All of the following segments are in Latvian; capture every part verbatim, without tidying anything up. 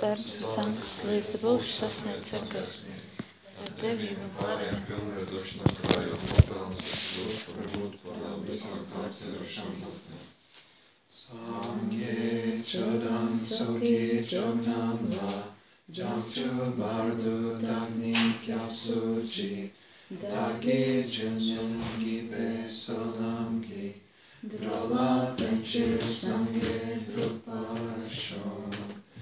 darbs samts, līdz būs sasniegts cerkos. Ar devību un pārējām pārējām. pilnveidošanām krājot nopelnus, kļūt par godu par visām trācējošām būtnēm. Sangye chodam soki chognam la, jamchu bardu dagni kyapsuchi, taki junyan gibe sonam gi, drola penchir sangye druparshom.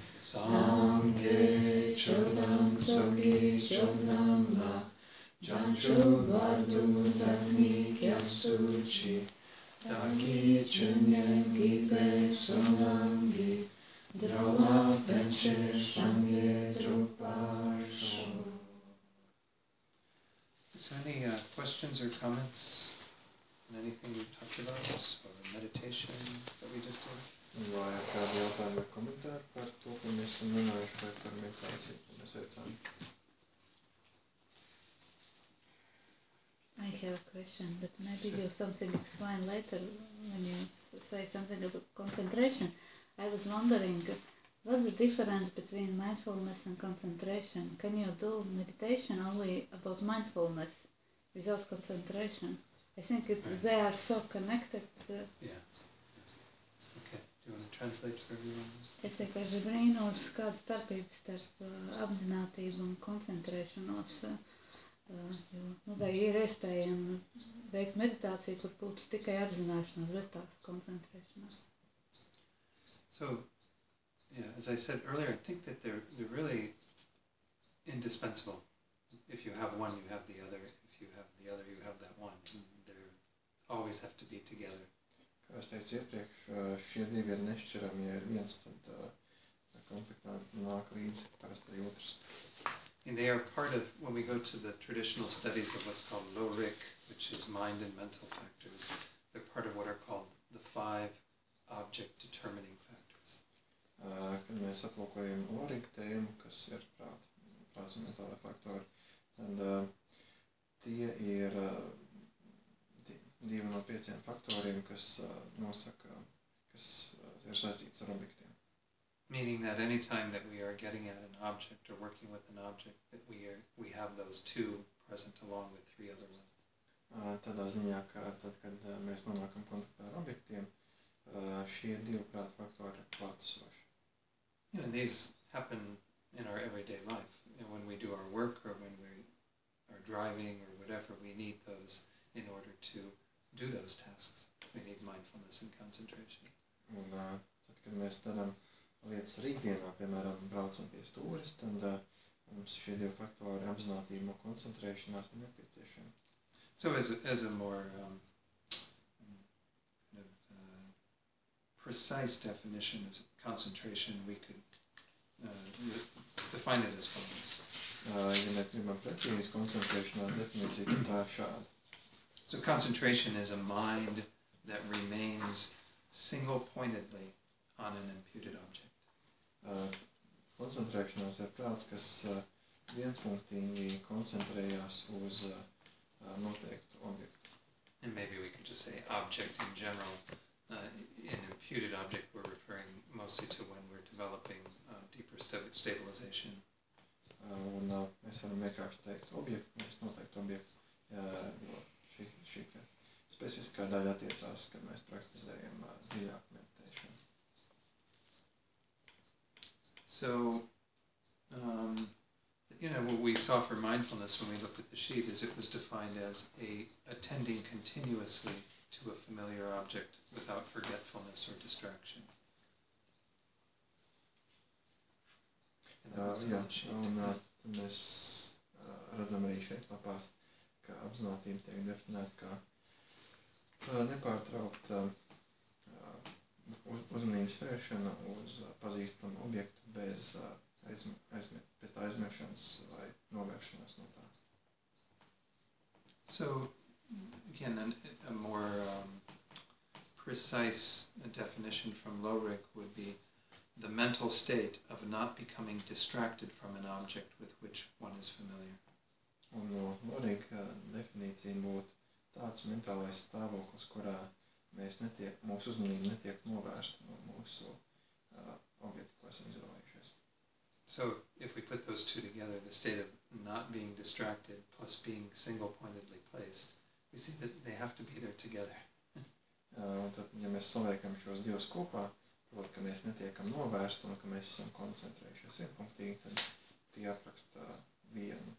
Sangye chodam soki chognam la, jamchu bardu dagni kyapsuchi, taki chunyen gibe sonamgi, drola penchir sangye druparsho. Is there any uh, questions or comments on anything we've talked about, or meditation that we just did? Vai ir kādi jautājumi vai komentāri par to, ko mēs esam runājuši, vai par meditāciju, ko mēs veicām? I have a question, but maybe you something explain later when you say something about concentration. I was wondering, what's the difference between mindfulness and concentration? Can you do meditation only about mindfulness without concentration? I think it, Right. they are so connected. Uh, Yeah. Okay. Do you want to translate for everyone? es vienkārši brīnos, kāda starpība starp uh, apzinātību un koncentrēšanos. Uh, uh, jo, nu, vai ir iespējama veikt meditāciju, kur būtu tikai apzināšanās, bez tās koncentrēšanās? So, yeah, as I said earlier, I think that they're they're really indispensable. If you have one, you have the other. If you have the other, you have that one. They always have to be together. Kā es teicu iepriekš, šie divi ir nešķirami, ja ir viens, tad uh, konfliktā nāk līdzi parasti otrs. And they are part of, when we go to the traditional studies of what's called Lorik, which is mind and mental factors, they're part of what are called the five object determining factors. Uh, kad mēs aplūkojam Lorik tēmu, kas ir prāt, prāts un mentālai faktori, tad uh, tie ir uh, di, divi no pieciem faktoriem, kas uh, nosaka, kas uh, ir saistīts ar objektiem. Meaning that any time that we are getting at an object or working with an object, that we are we have those two present along with three other ones. Uh, tādā ziņā, ka tad, kad uh, mēs nonākam kontaktā ar objektiem, uh, šie divi prāta faktori ir klātesoši. Yeah, and these happen in our everyday life. You know, when we do our work or when we are driving or whatever, we need those in order to do those tasks. We need mindfulness and concentration. Un uh, tad, kad mēs darām lietas arī ikdienā, piemēram, braucam pie stūres, tad uh, mums šie divi faktori, apzinātība un koncentrēšanās, ir nepieciešami. So as a, as a more um, kind of, uh, precise definition of concentration, we could uh, define it as follows. Uh, ja mēs gribam precīzi koncentrēšanās definīciju, tad tā ir šāda. So concentration is a mind that remains single-pointedly on an imputed object. Uh, koncentrēšanās ir prāts, kas uh, vienpunktīgi koncentrējās uz uh, noteiktu objektu. And maybe we could just say object in general. Uh, in imputed object, we're referring mostly to when we're developing uh, deeper sta- stabilization. Uh, un uh, mēs varam vienkārši teikt objektu, nevis noteiktu objektu, uh, jo šī, šī specifiskā daļa attiecās, kad mēs praktizējam uh, dziļāku meditēšanu. So, um, you know, what we saw for mindfulness when we looked at the sheet is it was defined as a attending continuously to a familiar object without forgetfulness or distraction. And that Uh, was on jā, the sheet. un uh, tad mēs uh, redzam arī šeit lapās, ka apzinātība tiek definēta kā uh, nepārtraukt uh, uz, uzmanības vēršana uz uh, pazīstamu objektu bez, uh, aizm, aizm, bez tā aizmiršanas vai novēršanās no tā. So, again, an, a more um, precise definition from Lorik would be the mental state of not becoming distracted from an object with which one is familiar. Un no Lorik uh, definīcija būtu tāds mentālais stāvoklis, kurā mēs netiek, mūsu uzmanība netiek novērsta no mūsu uh, objekta, ko esam izvēlējušies. So if we put those two together, the state of not being distracted plus being single-pointedly placed, we see that they have to be there together. Un tad, ja mēs saliekam šos divus kopā, proti, ka mēs netiekam novērsti un ka mēs esam koncentrējušies vienpunktīgi, tad tie apraksta vienu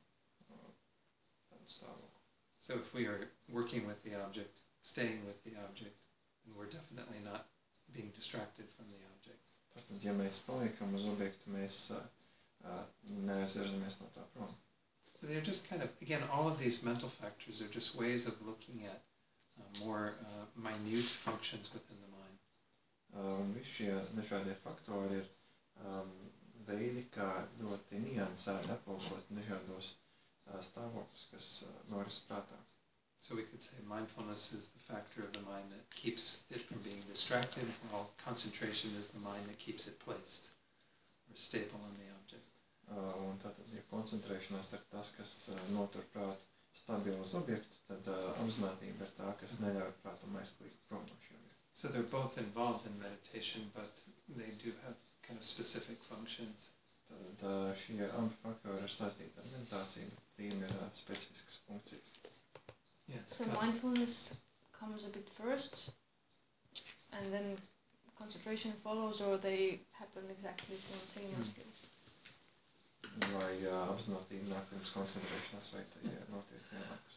tādu stāvokli. So if we are working with the object, staying with the object, then we're definitely not being distracted from the object. Tātad, ja mēs paliekam uz objektu, mēs uh, uh, neaizvirzamies no tā prom. So they're just kind of, again, all of these mental factors are just ways of looking at uh, more uh, minute functions within the mind. Uh, un visi šie dažādie faktori ir um, veidi, kā ļoti niansēti aplūkot dažādos uh, stāvokļus, kas uh, noris prātā. So we could say mindfulness is the factor of the mind that keeps it from being distracted, while concentration is the mind that keeps it placed or stable on the object. Uh, un tātad, ja koncentrēšanās ir tas, kas uh, notur prātu stabilu uz objektu, tad uh, apzinātība ir tā, kas neļauj prātam aizklīst prom no šī objekta. So they're both involved in meditation, but they do have kind of specific functions. Tad uh, šie abi faktori ir saistīti ar meditāciju, bet tiem ir uh, specifiskas funkcijas. Yes. So got it. mindfulness comes a bit first, and then concentration follows, or they happen exactly simultaneously. Vai uh, apzinātība nāk pirms koncentrēšanās, vai tie notiek vienlaikus?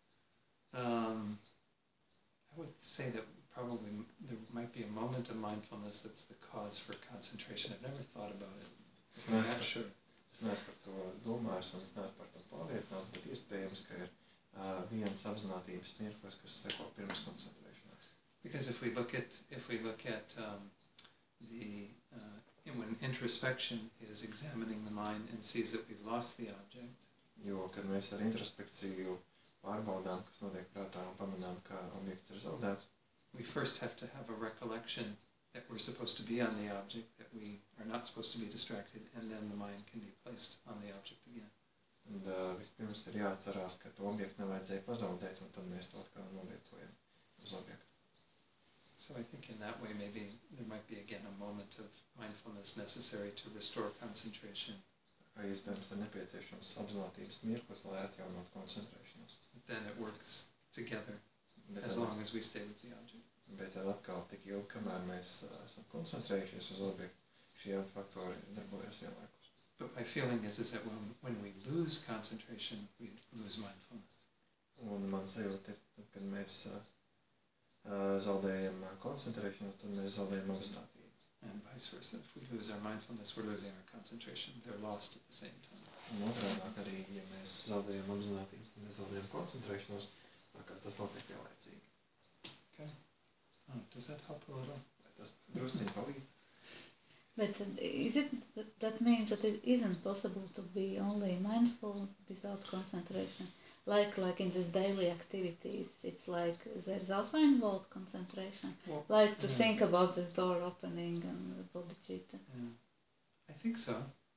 Um, I would say that probably there might be a moment of mindfulness that's the cause for concentration. I've never thought about it. Es I'm neesmu not par, sure. es neesmu par to domājis, un es neesmu par to pārliecināts, bet iespējams, ka ir uh, viens apzinātības mirklis, kas seko pirms koncentrēšanās. Because if we look at if we look at um, the uh, when introspection is examining the mind and sees that we've lost the object, Jo, kad mēs ar introspekciju pārbaudām, kas notiek prātā un pamanām, ka objekts ir zaudēts, we first have to have a recollection that we're supposed to be on the object, that we are not supposed to be distracted, and then the mind can be placed on the object again. un uh, vispirms ir jāatcerās, ka to objektu nevajadzēja pazaudēt, un tad mēs to atkal novietojam uz objektu. So I think in that way maybe there might be again a moment of mindfulness necessary to restore concentration. Tā kā iespējams ir nepieciešams apzinātības mirklis, lai atjaunot koncentrēšanos. But then it works together Bet as tad, long as we stay with the object. bet tad atkal tik ilgi, kamēr mēs uh, esam koncentrējušies uz objektu, šie abi faktori darbojas vienlaikus. But my feeling is, is that when, when we lose concentration, we lose mindfulness. Un man sajūta ir, tad, kad mēs uh, uh, zaudējam uh, koncentrēšanos, tad mēs zaudējam apzinātību. And vice versa. If we lose our mindfulness, we're losing our concentration. They're lost at the same time. Un otrādāk arī, ja mēs zaudējam apzinātību, tad mēs zaudējam koncentrēšanos, tā kā tas notiek vienlaicīgi. Okay. Oh, does that help a little? Vai tas drusciņi palīdz? But uh, is it that, that means that it isn't possible to be only mindful without concentration? Like like in this daily activities, it's like there's also involved concentration. Well, Like to yeah. think about this door opening and the bodhicitta. Yeah. I think so.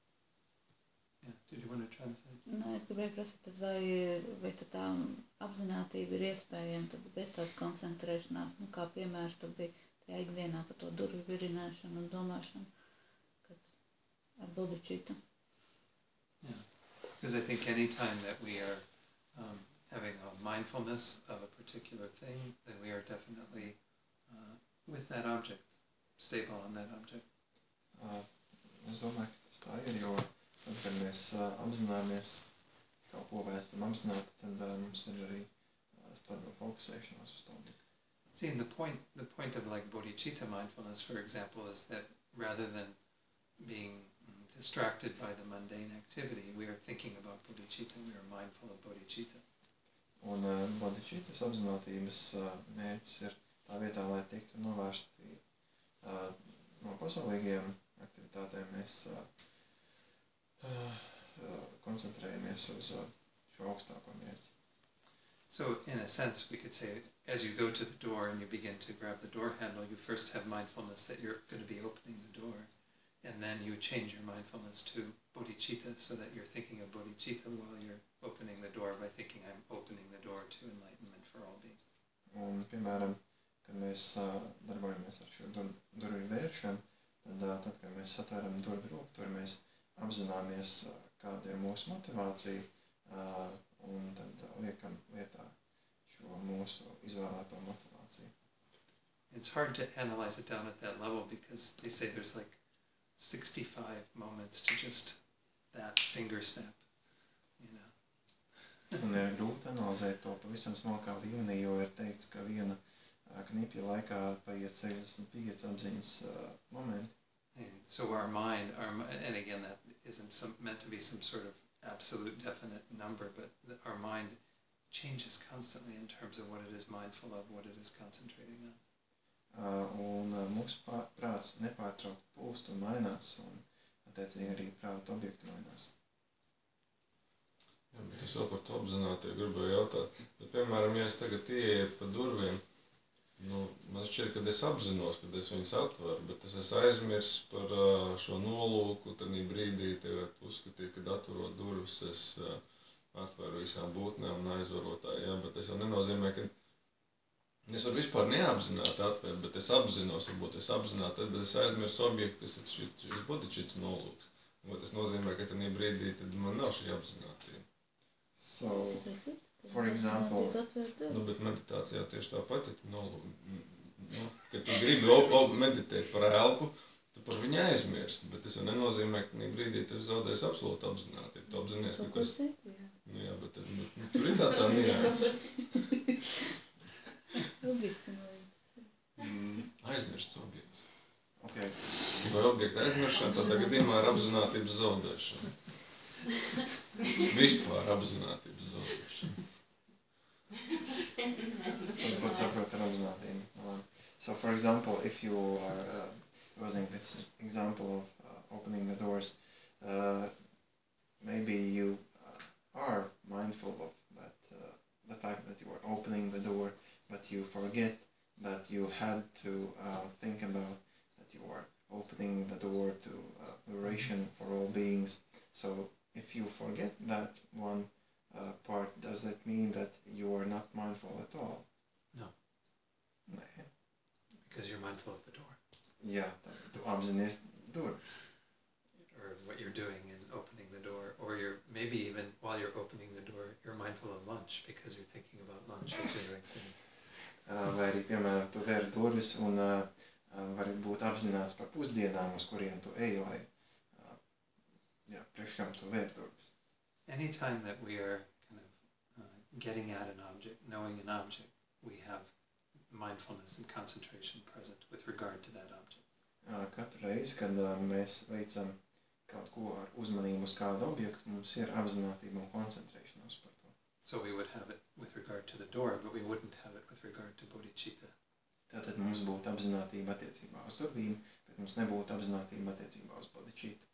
Yeah. Did you want to translate? Nu, es gribēju prasīt, tad vai, vai tad tā apzinātība ir iespējama tad bez tās koncentrēšanās, nu kā piemērs tad bija tajā ikdienā par to durvju virināšanu un domāšanu, kad ar bodhicitta. Yeah. Because I think any time that we are um, having a mindfulness of a particular thing, then we are definitely uh, with that object, stable on that object. Uh, es domāju, ka tas tā ir, jo tad, kad mēs uh, apzināmies kaut ko vai esam apzināti, tad uh, mums ir arī uh, stabila fokusēšanās uz to objektu. See, and the point, the point of like bodhicitta mindfulness, for example, is that rather than being mm, distracted by the mundane activity, we are thinking about bodhicitta, we are mindful of bodhicitta. Un uh, bodhicitas apzinātības uh, mērķis ir tā vietā, lai tiktu novērsti uh, no pasaulīgajām aktivitātēm, mēs uh, uh, koncentrējamies uz uh, šo augstāko mērķi. So in a sense, we could say, as you go to the door and you begin to grab the door handle, you first have mindfulness that you're going to be opening the door. And then you change your mindfulness to bodhicitta so that you're thinking of bodhicitta while you're opening the door by thinking I'm opening the door to enlightenment for all beings. Un, piemēram, kad mēs uh, darbojamies ar šo dur, durvju vēršanu, tad, uh, tad, kad mēs satveram durvju roku, tur mēs apzināmies, uh, kāda ir mūsu motivācija, uh, un tad uh, liekam lietā šo mūsu izvēlēto motivāciju. It's hard to analyze it down at that level because they say there's like sixty-five moments to just that finger snap, you know. Un ir grūti analizēt to pavisam smalkā līmenī, jo ir teikts, ka viena uh, knipja laikā paiet sešdesmit pieci apziņas uh, momenti. And so our mind, our mi- and again that isn't some, meant to be some sort of absolute definite number, but the, our mind changes constantly in terms of what it is mindful of, what it is concentrating on. Uh, un uh, mūsu pā- prāts nepārtraukt plūst un mainās, un attiecīgi arī prāta objekti mainās. Jā, bet es vēl par to apzināti gribēju jautāt. Bet, piemēram, ja es tagad ieeju pa durvīm, nu, man šķiet, ka es apzinos, ka es viņus atveru, bet es esmu aizmirsis par uh, šo nolūku, tad brīdī tagad uzskatīt, kad atverot durvis, es uh, atveru visām būtnēm un aizvarotājiem, jā, bet tas jau nenozīmē, ka es varu vispār neapzināti atvērt, bet es apzinos, varbūt es apzināti, bet es aizmirsu objektu, kas ir šis, šis būtišķits nolūks. Un tas nozīmē, ka tad brīdī tad man nav šī apzinātība. So, for example, Nu, bet meditācijā tieši tāpat, ja tu nolūk, nu, kad tu gribi op, op, meditēt par elpu, tu par viņu aizmirsti, bet tas jau nenozīmē, ka brīdī tu zaudēsi absolūti apzinātību. Tu apzinies, ka kas... Nu jā, bet, bet nu, tur ir tā tā nianse. Mm, aizmirsts objekts. okay. Vai objekta aizmiršana, tādā gadījumā ir apzinātības zaudēšana. Vispār apzinātības zaudēšana. Varbūt saprot ar apzinātību. Uh, So, for example, if you are uh, using this example of uh, opening the doors, uh, maybe you uh, are mindful of that, uh, the fact that you are opening the door, but you forget that you had to uh, think about that you are opening the door to uh, liberation for all beings. So, if you forget that one uh, part, does that mean that you are not mindful at all? No. Nē. Because you're mindful of the door. Jā, tad tu apzinies durvis. Or what you're doing in opening the door. Or you're maybe even while you're opening the door, you're mindful of lunch because you're thinking about lunch as you're exiting. Uh, Vai arī, piemēram, tu vēri durvis un uh, uh, vari būt apzināts par pusdienām, uz kurien tu ej, lai uh, jā, priekš kam tu vēri durvis. Anytime that we are kind of uh, getting at an object, knowing an object, we have mindfulness and concentration present with regard to that object. Uh, Katru reizi, kad uh, mēs veicam kaut ko ar uzmanību uz kādu objektu, mums ir apzinātība un koncentrēšanās par to. So we would have it with regard to the door, but we wouldn't have it with regard to bodhicitta. Tātad mums būtu apzinātība attiecībā uz durvīm, bet mums nebūtu apzinātība attiecībā uz bodhicitta.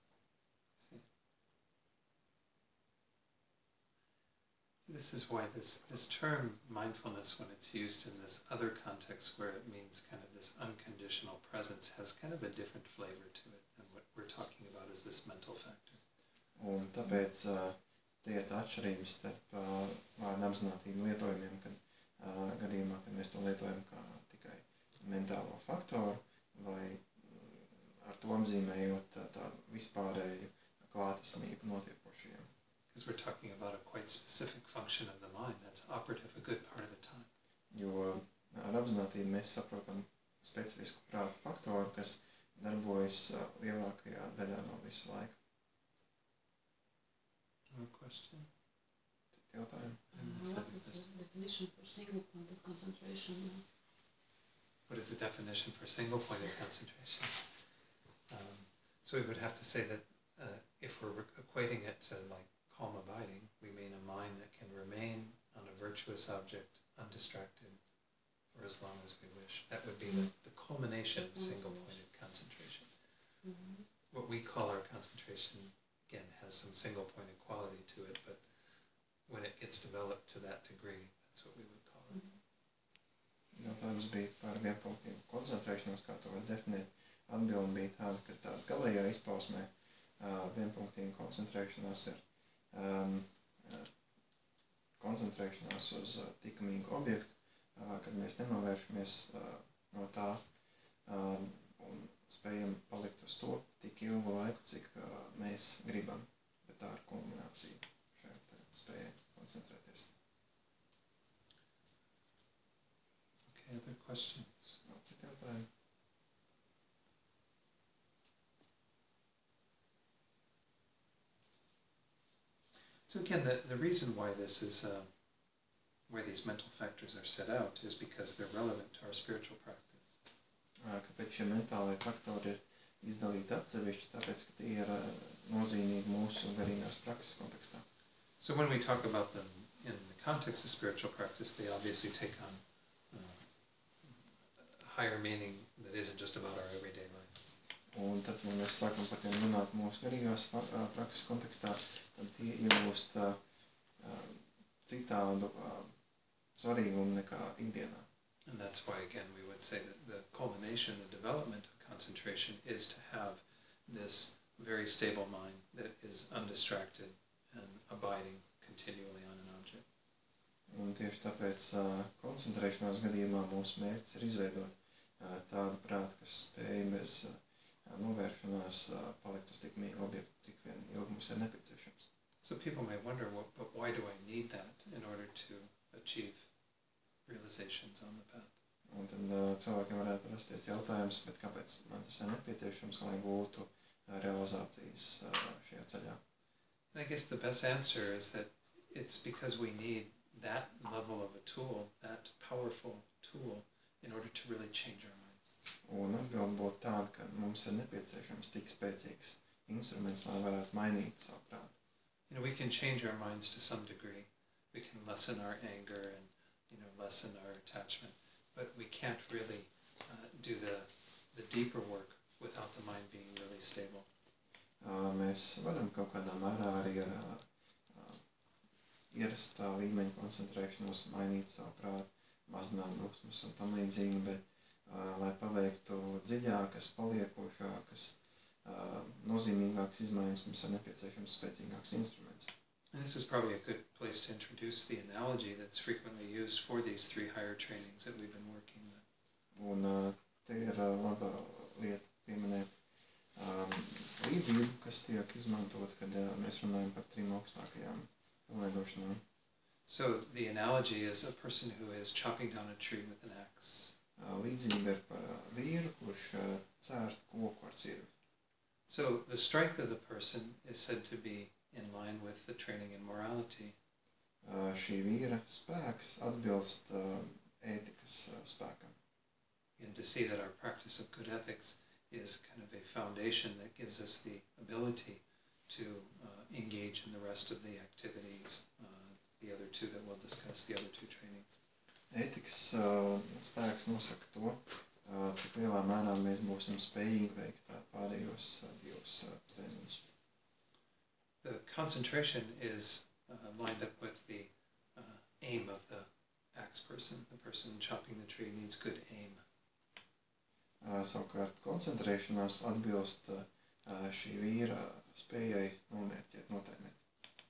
This is why this, this term mindfulness, when it's used in this other context where it means kind of this unconditional presence, has kind of a different flavor to it than what we're talking about as this mental factor. Un tāpēc uh, tie ir tā atšķirības starp uh, vārdu apzinātību lietojumiem, kad uh, gadījumā, kad mēs to lietojam kā tikai mentālo faktoru vai mm, ar to apzīmējot uh, tādu vispārēju klātesamību notiekošajiem. Because we're talking about a quite specific function of the mind that's operative a good part of the time. Jo ar apzinātību mēs saprotam specifisku prāta faktoru, kas darbojas uh, lielākajā daļā no visu laiku. More question? Jautājumi? Uh, what is the definition for single point of concentration? What is the definition for single point of concentration? Um, so we would have to say that uh, if we're equating it to like calm abiding, we mean a mind that can remain on a virtuous object undistracted for as long as we wish. That would be the, the culmination of single pointed concentration. Mm-hmm. What we call our concentration, again, has some single pointed quality to it, but when it gets developed to that degree, that's what we would call it. Jautājums bija par vienpunktīgu koncentrēšanos, kā to var definēt. Atbilde bija tāda, ka tās galējā izpausmē uh, vienpunktīga koncentrēšanās ir um, uh, koncentrēšanās uz uh, tikamīgu objektu, uh, kad mēs nenovēršamies uh, no tā, um, un spējam palikt uz to tik ilgu laiku, cik uh, mēs gribam. Bet tā ir kulminācija šajā spējai koncentrēties. Okay, other questions? Vēl citi jautājumi? So again, the, the reason why this is, uh, where these mental factors are set out is because they're relevant to our spiritual practice. Kāpēc šie mentālie faktori ir izdalīti atsevišķi? Tāpēc, ka tie ir uh, nozīmīgi mūsu garīgās prakses kontekstā. So when we talk about them in the context of spiritual practice, they obviously take on uh, a higher meaning that isn't just about our everyday life. Un tad, ja mēs sākam par tiem runāt mūsu garīgās prakses kontekstā, tad tie iegūst uh, citādu uh, svarīgumu nekā ikdienā. And that's why, again, we would say that the culmination, the development of concentration is to have this very stable mind that is undistracted and abiding continually on an object. Un tieši tāpēc uh, koncentrēšanās gadījumā mūsu mērķis ir izveidot uh, tādu prātu, kas spēj bez uh, novēršanās uh, palikt uz tik mīgu objektu, cik vien ilgi mums ir nepieciešams. So people may wonder, well, but why do I need that in order to achieve realizations on the path? Un tad uh, cilvēkiem varētu rasties jautājums, bet kāpēc man tas ir nepieciešams, lai gūtu uh, realizācijas uh, šajā ceļā? And I guess the best answer is that it's because we need that level of a tool, that powerful tool, in order to really change our minds. Un atbilde būtu tāda, ka mums ir nepieciešams tik spēcīgs instruments, lai varētu mainīt savu prātu. You know, we can change our minds to some degree. We can lessen our anger and, you know, lessen our attachment, but we can't really uh, do the the deeper work without the mind being really stable. Uh, mēs varam kaut kādā mērā arī ar uh, ierastā līmeņa koncentrēšanos mainīt savu prātu, mazināt dusmas un tam līdzīgi, bet uh, lai paveiktu dziļākas, paliekošākas, uh, nozīmīgākas izmaiņas, mums ir nepieciešams spēcīgāks instruments. And this is probably a good place to introduce the analogy that's frequently used for these three higher trainings that we've been working with. Un uh, te ir uh, laba lieta pieminēt um, līdzību, kas tiek izmantot, kad uh, mēs runājam par trim augstākajām pilnveidošanām. So the analogy is a person who is chopping down a tree with an axe. Uh, līdzība ir par uh, vīru, kurš uh, cērst koku ar cirvi. So the strength of the person is said to be in line with the training in morality. Uh, šī vīra spēks atbilst uh, ētikas uh, spēkam. And to see that our practice of good ethics is kind of a foundation that gives us the ability to uh, engage in the rest of the activities, uh, the other two that we'll discuss, the other two trainings. Ētikas uh, spēks nosaka to, uh, cik lielā mērā mēs būsim spējīgi veikt uh, pārējos uh, divus uh, treniņus. The concentration is uh, lined up with the uh, aim of the axe person. The person chopping the tree needs good aim. Uh, savukārt koncentrēšanās atbilst uh, šī vīra spējai nomērķēt, notaimēt.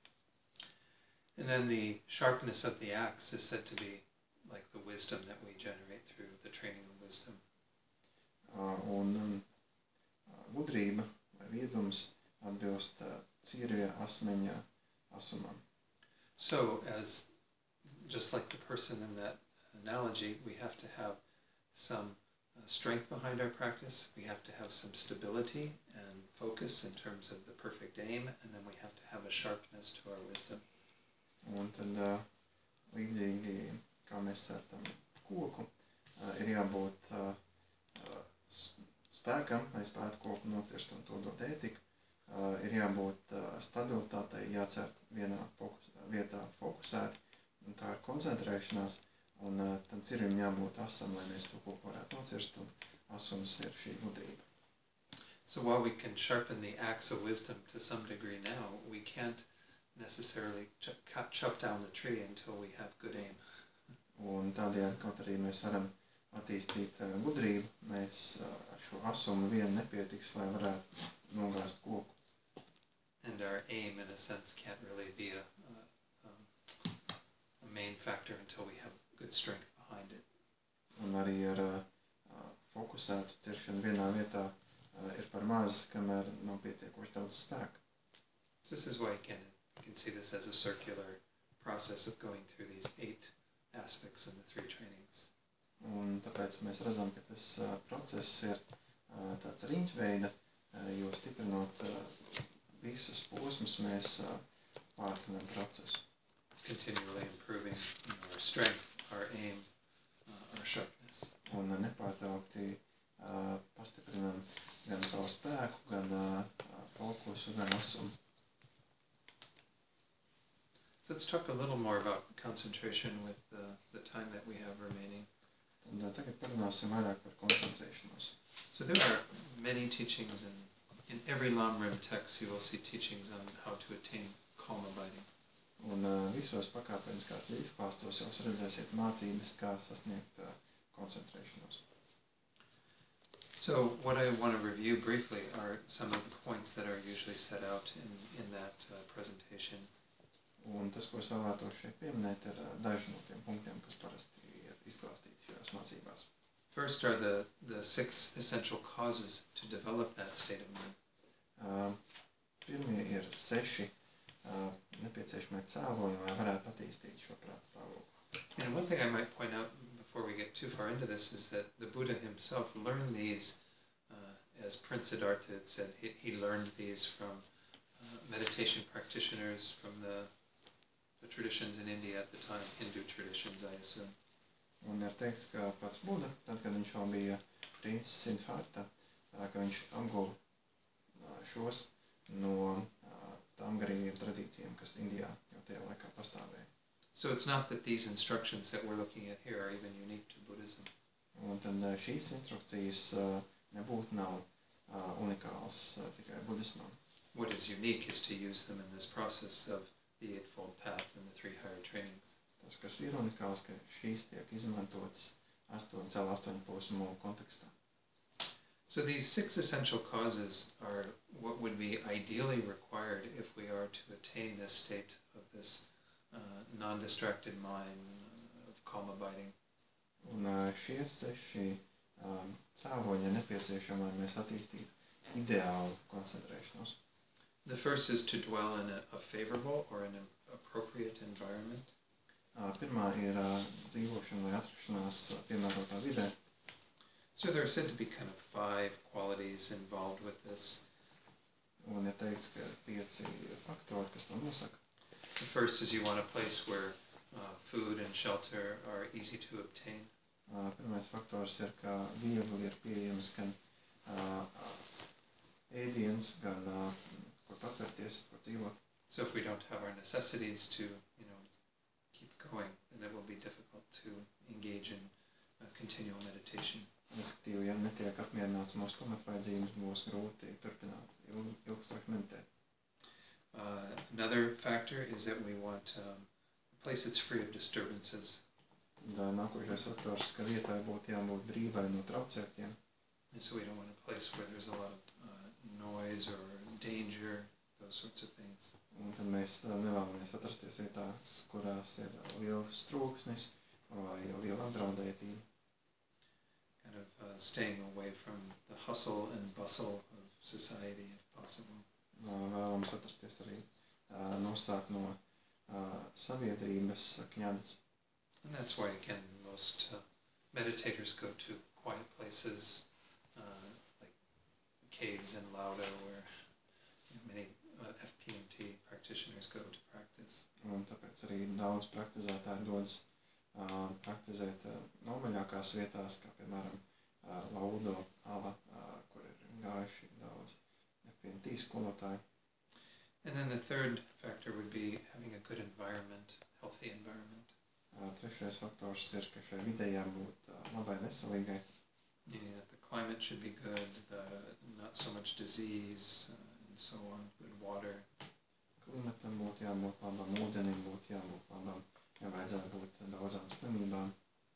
And then the sharpness of the axe is said to be like the wisdom that we generate through the training of wisdom. Uh, un um, gudrība vai viedums atbilst uh, cirvja asmeņa asumam. So as just like the person in that analogy, we have to have some uh, strength behind our practice. We have to have some stability and focus in terms of the perfect aim, and then we have to have a sharpness to our wisdom. Un tad uh, līdzīgi, kā mēs cērtam koku, uh, ir jābūt uh, uh, spēkam, lai spētu koku nocirst un to dot ētiku. Uh, ir jābūt uh, stabilitātei, jācert vienā fokus, vietā fokusēt, un tā ir koncentrēšanās, un uh, tam cirvim jābūt asam, lai mēs to koku varētu nocirst, un asums ir šī gudrība. So while we can sharpen the axe of wisdom to some degree now, we can't necessarily ch- cut, chop down the tree until we have good aim. Un tādējādi, kaut arī mēs varam attīstīt uh, gudrību, mēs uh, ar šo asumu vien nepietiks, lai varētu nogāzt koku. And our aim, in a sense, can't really be a, a, um, a main factor until we have good strength behind it. Un arī ar uh, fokusētu ciršanu vienā vietā uh, ir par maz, kamēr nav pietiekoši daudz spēka. This is why, again, you can see this as a circular process of going through these eight aspects in the three trainings. Un tāpēc mēs redzam, ka tas uh, process ir uh, tāds riņķveida, uh, jo stiprinot uh, visus posmus, mēs uh, pātrinām procesu. Continually improving, you know, our strength, our aim, uh, our sharpness. Un uh, nepārtraukti uh, pastiprinām gan savu spēku, gan uh, fokusu, gan asumu. So let's talk a little more about concentration with uh, the time that we have remaining. Un uh, tagad parunāsim vairāk par koncentrēšanos. So there are many teachings, and in every Lamrim text you will see teachings on how to attain calm abiding. Un uh, visos pakāpeniskās izklāstos jūs redzēsiet mācības, kā sasniegt uh, koncentrēšanos. So what I want to review briefly are some of the points that are usually set out in, in that uh, presentation. Un tas, ko es vēlētos šeit pieminēt, ir uh, daži no tiem punktiem, kas parasti ir izklāstīti šajās mācībās. First are the, the six essential causes to develop that state of mind. Uh, pirmie ir seši uh, nepieciešamie cēloņi, lai varētu attīstīt šo prāta stāvokli. And one thing I might point out before we get too far into this is that the Buddha himself learned these, uh, as Prince Siddhartha had said, he, he learned these from uh, meditation practitioners from the, the traditions in India at the time, Hindu traditions, I assume. Un ir teikts, ka pats Buda, tad, kad viņš vēl bija princis Siddharta, uh, ka viņš apguva uh, šos no uh, tām garīgiem tradīcijām, kas Indijā jau tajā laikā pastāvēja. So it's not that these instructions that we're looking at here are even unique to Buddhism. Un tad uh, šīs instrukcijas uh, nebūtu nav uh, unikāls uh, tikai budismam. What is unique is to use them in this process of the Eightfold Path and the three higher trainings. Tas, kas ir unikāls, ka šīs tiek izmantotas astoņu caur astoņu posmu kontekstā. So these six essential causes are what would be ideally required if we are to attain this state of this uh, non-distracted mind uh, of calm abiding. Un uh, šie seši um, cēloņi ir nepieciešami, lai mēs attīstītu ideālu koncentrēšanos. The first is to dwell in a, a favorable or an appropriate environment. Uh, pirmā ir uh, dzīvošana vai atrašanās uh, piemērotā vidē. So there are said to be kind of five qualities involved with this. Un ir teikts, ka ir pieci faktori, kas to nosaka. The first is you want a place where uh, food and shelter are easy to obtain. Uh, pirmais faktors ir, ka viegli ir pieejams gan uh, ēdiens, gan uh, kur patvērties, kur dzīvot. So if we don't have our necessities to, you know, keep going, then it will be difficult to engage in uh, continual meditation. Respektīvi, ja netiek apmierināts mūsu pamatvajadzības, būs grūti turpināt ilg, ilgstoši meditēt. Uh, another factor is that we want um, a place that's free of disturbances. Un, uh, nākošais faktors, ka vietai būtu jābūt brīvai no traucēkļiem. And so we don't want a place where there's a lot of uh, noise or danger, those sorts of things. Un tad mēs uh, nevēlamies atrasties vietās, kurās ir liels trūksnis vai liela apdraudētība. Kind of uh, staying away from the hustle and bustle of society if possible. Uh, vēlams atrasties arī uh, nostāk no uh, sabiedrības kņadas. And that's why, again, most uh, meditators go to quiet places uh, like caves in Lauda where you know, many uh, F P M T practitioners go to practice. Un tāpēc arī daudz praktizētāji dodas uh, praktizēt uh, nomaļākās vietās, kā piemēram uh, Laudo, Ala, uh, kur ir gājuši daudz F P M T skolotāji. And then the third factor would be having a good environment, healthy environment. Uh, trešais faktors ir, ka šai vidē jābūt uh, labai veselīgai. Meaning that the climate should be good, the, not so much disease, uh, and so on, good water. Klimatam būtu jābūt labam, ūdenim būtu jābūt labam, nevajadzētu būt daudzām slimībām.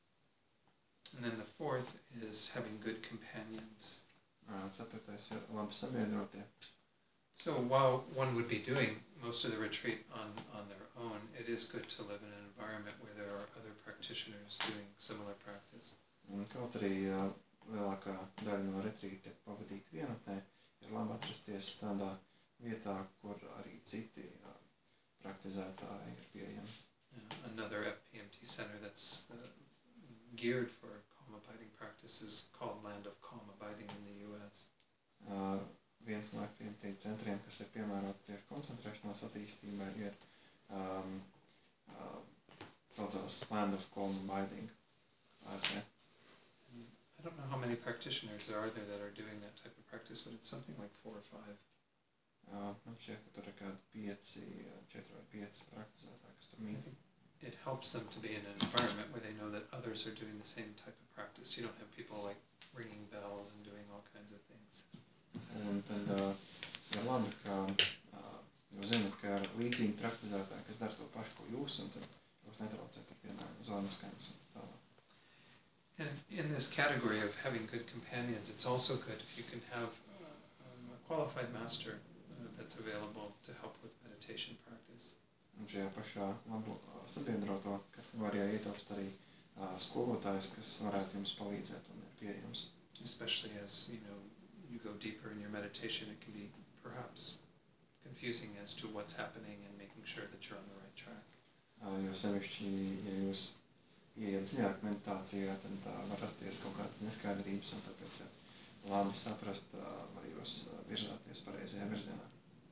And then the fourth is having good companions. Uh, ceturtais ir labi sabiedrotie. So while one would be doing most of the retreat on, on their own, it is good to live in an environment where there are other practitioners doing similar practice. Un kaut arī uh, lielākā daļa no retrīta tiek pavadīta vienatnē, ir labi atrasties tādā vietā, kur arī citi uh, praktizētāji ir pieejami. Uh, another F P M T center that's uh, geared for calm abiding practice is called Land of Calm Abiding in the U S. Uh, viens no F P M T centriem, kas ir piemērots tieši koncentrēšanās attīstībai, ir um, uh, saucās Land of Calm Abiding A S V. I don't know how many practitioners there are there that are doing that type of practice, but it's something like four or five. Uh, man šķiet, ka tur ir kādi pieci, četri vai pieci praktizētāji, kas tur I mīt. think it helps them to be in an environment where they know that others are doing the same type of practice. You don't have people like ringing bells and doing all kinds of things. Un tad uh, ir labi, ka uh, jūs zināt, ka ir līdzīgi praktizētāji, kas dara to pašu, ko jūs, un tad jūs netraucēt ar, piemēram, zvanas skaņas un tālāk. And in this category of having good companions, it's also good if you can have uh, um, a qualified master uh, that's available to help with meditation practice. Un šajā pašā labo uh, sabiedroto kategorijā ietilpst arī uh, skolotājs, kas varētu jums palīdzēt un ir pieejams. Especially as you know you go deeper in your meditation, it can be perhaps confusing as to what's happening and making sure that you're on the right track. Uh, jo sevišķi, ja jūs ieiet dziļāk meditācijā, tad uh, var rasties kaut kādas neskaidrības, un tāpēc ir labi saprast, uh, vai jūs uh, virzāties pareizajā virzienā.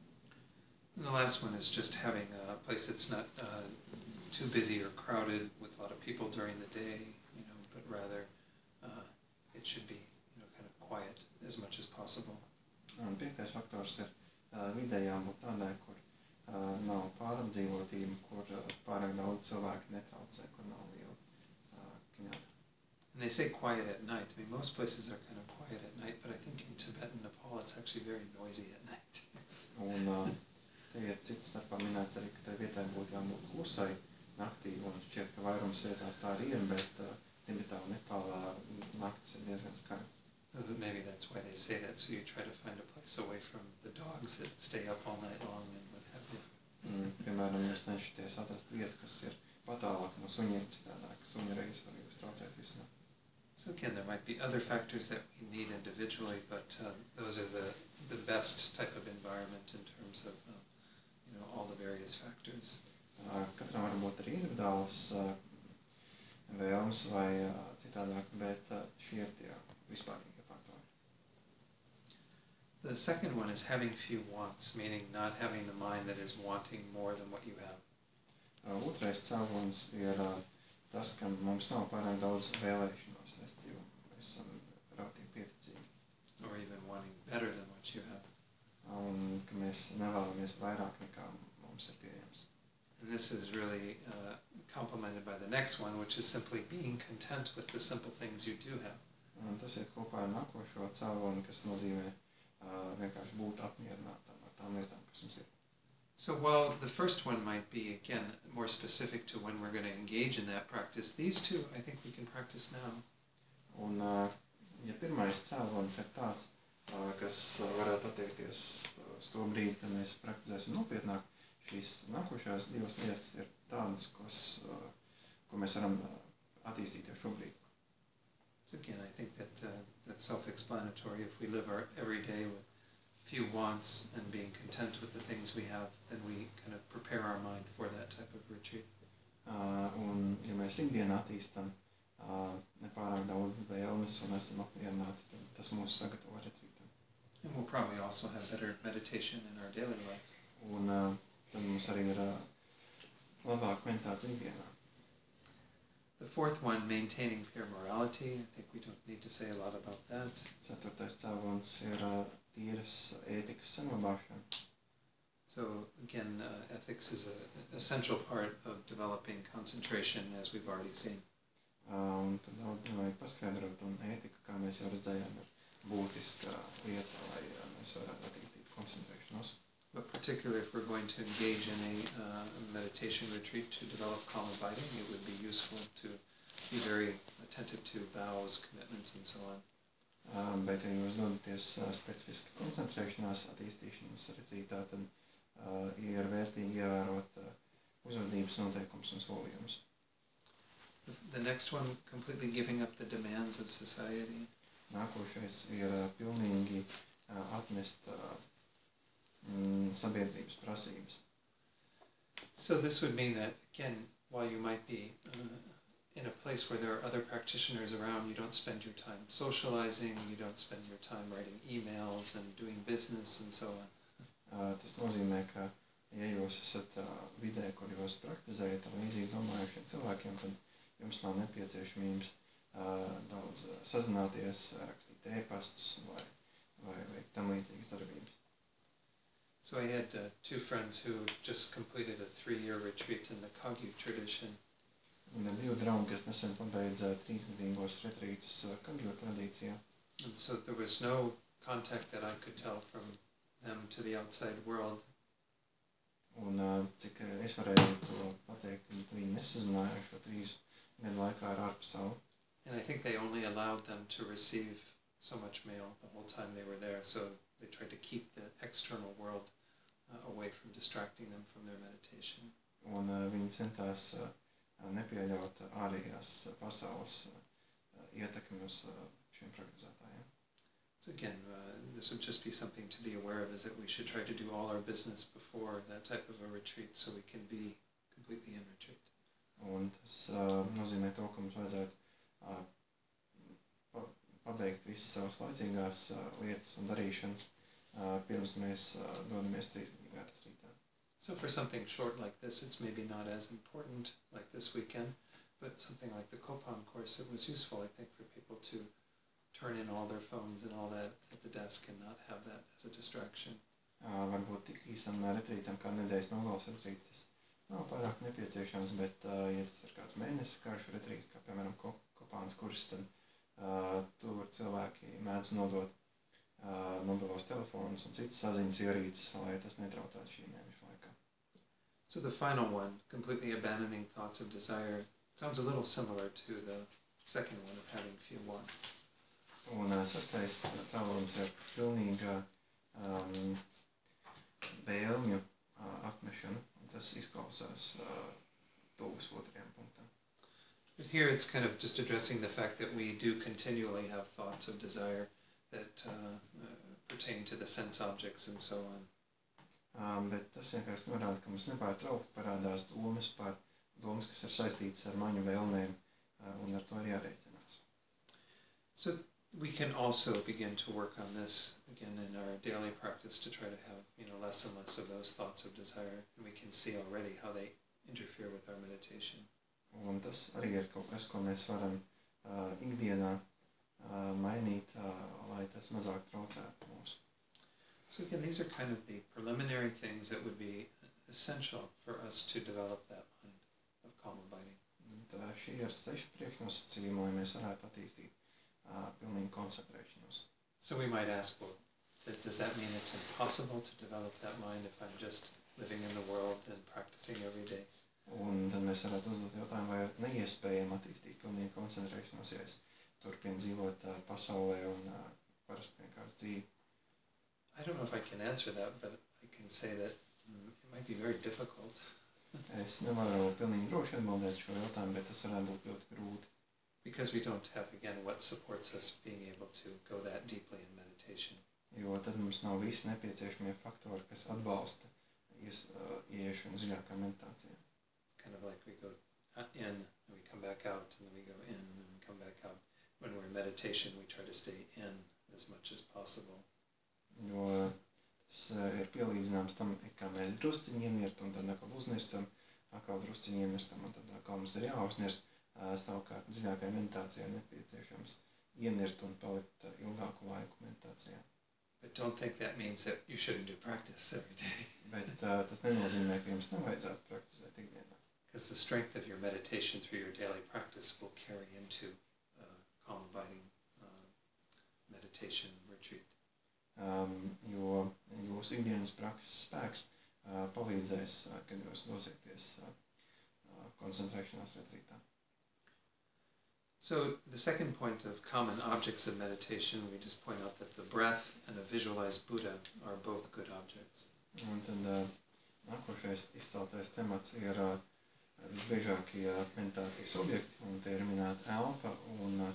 And the last one is just having a place that's not uh, too busy or crowded with a lot of people during the day, you know, but rather uh, it should be, you know, kind of quiet as much as possible. Un piektais faktors ir uh, vidē jābūt tādai, kur uh, nav pārapdzīvotība, kur uh, pārāk daudz cilvēki netraucē, kur nav liela uh, kiņāta. And they say quiet at night. I mean, most places are kind of quiet at night, but I think in Tibet and Nepal it's actually very noisy at night. Un uh, te ir cits starpā minēts arī, ka tai vietai būtu jābūt klusai naktī, un šķiet, ka vairums vietās tā arī ir, bet uh, Tibetā un Nepālā naktis ir diezgan skaļas. So that maybe that's why they say that, so you try to find a place away from the dogs that stay up all night long and what have you. Mm, piemēram, jūs cenšaties atrast vietu, kas ir patālāk no suņiem, citādāk suņa reizes var jūs traucēt visu nakti. So again, there might be other factors that we need individually, but uh, those are the, the best type of environment in terms of uh, you know, all the various factors. Uh, katram var būt arī individuāls uh, vēlmes vai uh, citādāk, bet uh, šie ir tie vispārīgie faktori. The second one is having few wants, meaning not having the mind that is wanting more than what you have. Uh, otrais cēlonis ir uh, tas, ka mums nav pārāk daudz vēlēšanos, respektīvi mēs esam relatīvi pieticīgi. Or even wanting better than what you have. Un ka mēs nevēlamies vairāk nekā mums ir pieejams. And this is really uh, complemented by the next one, which is simply being content with the simple things you do have. Un tas iet kopā ar nākošo cēloni, kas nozīmē uh, vienkārši būt apmierinātam ar tām lietām, kas mums ir. So while the first one might be, again, more specific to when we're going to engage in that practice, these two I think we can practice now. Un, uh, ja pirmais cēlonis ir tāds, uh, kas uh, varētu attiekties uz to brīdi, kad mēs praktizēsim nopietnāk, šīs nākošās divas lietas ir tādas, kas, uh, ko mēs varam uh, attīstīt jau šobrīd. So again, I think that uh, that's self-explanatory. If we live our every day with few wants and being content with the things we have, then we kind of prepare our mind for that type of retreat. Uh, un, ja mēs ikdienā attīstam uh, nepārāk daudz vēlmes un esam apmierināti, tad tas mūs sagatavo retrītam. And we'll probably also have better meditation in our daily life. Un uh, tad mums arī ir uh, labāk meditācija ikdienā. The fourth one, maintaining pure morality. I think we don't need to say a lot about that. Ceturtais cēlonis ir uh, tīras ētikas saglabāšana. So again, uh, ethics is an essential part of developing concentration, as we've already seen. Uh, un tad daudz nevajag paskaidrot, un ētika, kā mēs jau redzējām, ir būtiska lieta, lai uh, mēs varētu attīstīt koncentrēšanos. But particularly if we're going to engage in a uh, meditation retreat to develop calm abiding, it would be useful to be very attentive to vows, commitments, and so on. Uh, bet, ja jūs dodaties uh, specifiski koncentrēšanās attīstīšanas retrītā, tad uh, ir vērtīgi ievērot uh, uzvedības noteikumus un solījumus. The, the next one, completely giving up the demands of society. Nākošais ir uh, pilnīgi uh, atmest uh, mm, sabiedrības prasības. So this would mean that, again, while you might be uh, in a place where there are other practitioners around, you don't spend your time socializing, you don't spend your time writing emails and doing business and so on. Uh, tas nozīmē, ka, ja jūs esat uh, vidē, kur jūs praktizējat ar līdzīgi domājušiem cilvēkiem, tad jums nav nepieciešamības uh, daudz uh, sazināties, rakstīt ēpastus vai, vai veikt tam līdzīgas darbības. So I had uh, two friends who just completed a three-year retreat in the Kagyu tradition. Un ir divi draugi, kas nesen pabeidza trīsgadīgos retrītus Kagyu tradīcijā. And so there was no contact that I could tell from them to the outside world. Un uh, cik es varēju to pateikt, ka viņi nesazināja šo trīs gadu laikā ar ārpasauli. And I think they only allowed them to receive so much mail the whole time they were there, so they tried to keep the external world uh, away from distracting them from their meditation. Un uh, viņi centās uh, nepieļaut ārējās pasaules uh, ietekmi uz uh, šiem praktizētājiem. So again, uh, this would just be something to be aware of, is that we should try to do all our business before that type of a retreat so we can be completely in retreat. Un tas uh, nozīmē to, ka mums vajadzētu uh, pa, pabeigt visas savas laicīgās uh, lietas un darīšanas, uh, pirms mēs uh, dodamies trīsgadīgā retrītā. So for something short like this, it's maybe not as important like this weekend, but something like the Kopan course, it was useful, I think, for people to turn in all their phones and all that at the desk and not have that as a distraction. Uh, varbūt tik īsam retrītam kā nedēļas nogales retrīts, tas nav pārāk nepieciešams, bet, uh, ja tas ir kāds mēnesis karš retrīts, kā piemēram Kopāns kurs, tad uh, tur cilvēki mēdz nodot uh, mobilos telefonus un citas saziņas ierīces, lai tas netraucētu šī mēneša laikā. So the final one, completely abandoning thoughts of desire, sounds a little similar to the second one of having few wants. Un uh, sastais cēlonis ir pilnīga um, vēlmju uh, atmešana, un tas izklausās uh, tuvs otrajam punktam. But here it's kind of just addressing the fact that we do continually have thoughts of desire that uh, uh, pertain to the sense objects and so on. Um, bet tas vienkārši norāda, ka mums nepārtraukti parādās domas par domas, kas ir saistītas ar maņu vēlmēm, uh, un ar to ir jārēķinās. So we can also begin to work on this again in our daily practice to try to have, you know, less and less of those thoughts of desire, and we can see already how they interfere with our meditation. Un tas arī ir kaut kas, ko mēs varam uh, ikdienā uh, mainīt, uh, lai tas mazāk traucētu mūsu. So again, these are kind of the preliminary things that would be essential for us to develop that mind of calm abiding. Un, uh, šie ir seši priekšnosacījumi, lai mēs varētu attīstīt uh, pilnīgu koncentrēšanos. So we might ask, well, that, does that mean it's impossible to develop that mind if I'm just living in the world and practicing every day? Un tad mēs varētu uzdot jautājumu, vai ir neiespējami attīstīt pilnīgu koncentrēšanos, ja es turpinu dzīvot uh, pasaulē un uh, parasti vienkārši dzīvi. I don't know if I can answer that, but I can say that mm, it might be very difficult. Es nevaru pilnīgi droši atbildēt šo jautājumu, bet tas varētu būt ļoti grūti. Because we don't have, again, what supports us being able to go that deeply in meditation. Jo tad mums nav visi nepieciešamie faktori, kas atbalsta ies, uh, ieiešanu dziļākā meditācijā. It's kind of like we go in and we come back out and then we go in and we come back out. When we're in meditation, we try to stay in as much as possible. Jo tas uh, ir pielīdzināms tam, kā mēs drusciņi ienirt un tad atkal uznestam, atkal drusciņi ienestam un tad atkal mums ir jāuznirst. Uh, savukārt dziļākai meditācijai nepieciešams ienirt un palikt uh, ilgāku laiku meditācijā. But don't think that means that you shouldn't do practice every day. Bet uh, tas nenozīmē, ka jums nevajadzētu praktizēt ikdienā. Because the strength of your meditation through your daily practice will carry into uh, calm abiding uh, meditation retreat. Um, jo jūsu ikdienas prakses spēks uh, palīdzēs, uh, kad jūs dosieties uh, uh, koncentrēšanās retrītā. So the second point of common objects of meditation, we just point out that the breath and a visualized Buddha are both good objects. Un tad uh, nākošais izceltais temats ir uh, visbiežākie meditācijas objekti, un te ir minēta elpa un uh,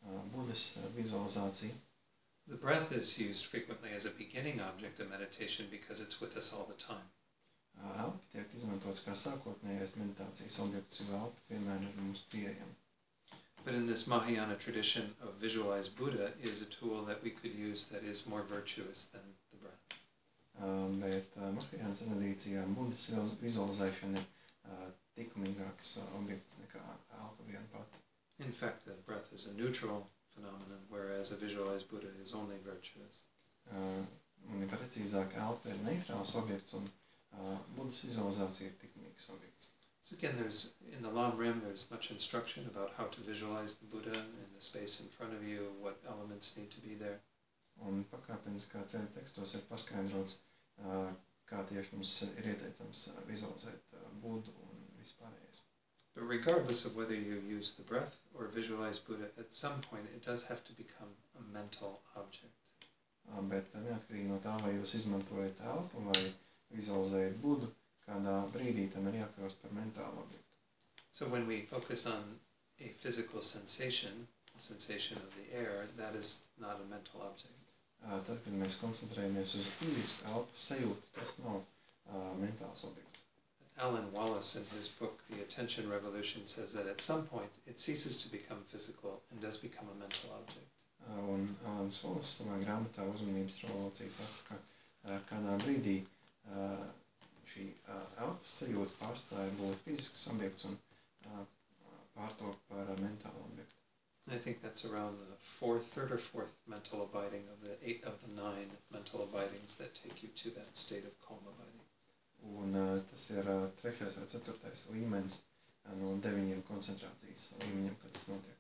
uh, Budas uh, vizualizācija. The breath is used frequently as a beginning object of meditation because it's with us all the time. Uh, elpa tiek izmantots kā sākotnējais meditācijas objekts, jo elpa vienmēr ir mums pieejama. But in this Mahayana tradition of visualized Buddha is a tool that we could use that is more virtuous than the breath. Uh, bet uh, Mahajāna tradīcijā Budas vizualizēšana ir uh, likumīgāks uh, objekts nekā elpa viena pati. In fact, the breath is a neutral phenomenon, whereas a visualized Buddha is only virtuous. Uh, un, ja precīzāk, elpa ir neitrāls objekts, un uh, Budas vizualizācija ir likumīgs objekts. So again, there's in the Lam Rim, there's much instruction about how to visualize the Buddha in the space in front of you, what elements need to be there. Un pakāpeniskā ceļa tekstos ir paskaidrots, uh, kā tieši mums ir ieteicams uh, vizualizēt uh, Budu un vispārējais. But regardless of whether you use the breath or visualize Buddha, at some point it does have to become a mental object. Uh, bet uh, neatkarīgi no tā, vai jūs izmantojat elpu vai vizualizējat Budu, kādā brīdī tam ir jākļūst par mentālu objektu. So when we focus on a physical sensation, the sensation of the air, that is not a mental object. Uh, tad, kad mēs koncentrējamies uz fizisku elpu sajūtu, tas nav uh, mentāls objekts. Alan Wallace in his book, The Attention Revolution, says that at some point it ceases to become physical and does become a mental object. Uh, un Alans Wallace savā grāmatā Uzmanības revolūcija saka, ka uh, kādā brīdī uh, šī uh, elpas sajūta pārstāja būt fizisks objekts un uh, pārtop par uh, mentālu objektu. I think that's around the fourth, third or fourth mental abiding of the eight of the nine mental abidings that take you to that state of calm abiding. Un uh, tas ir uh, trešais vai ceturtais līmenis uh, no deviņiem koncentrācijas līmeņiem, kad tas notiek.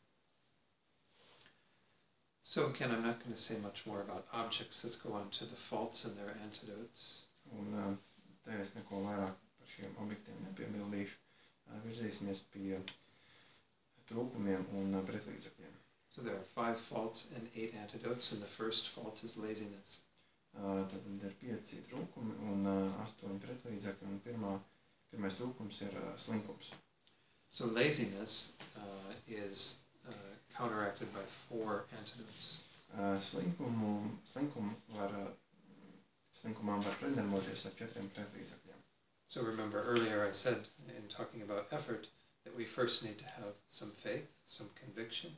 So again, I'm not going to say much more about objects. Let's go on to the faults and their antidotes. Un uh, te es neko vairāk par šiem objektiem nepiebildīšu. Uh, virzīsimies pie trūkumiem un uh, pretlīdzekļiem. So there are five faults and eight antidotes, and the first fault is laziness. Uh, tad ir pieci trūkumi un uh, astoņi pretlīdzekļi, un pirmā, pirmais trūkums ir uh, slinkums. So laziness uh, is uh, counteracted by four antidotes. Uh, slinkumu, slinkumu var, uh, slinkumām var pretdarboties ar četriem pretlīdzekļiem. So remember earlier I said in talking about effort that we first need to have some faith, some conviction.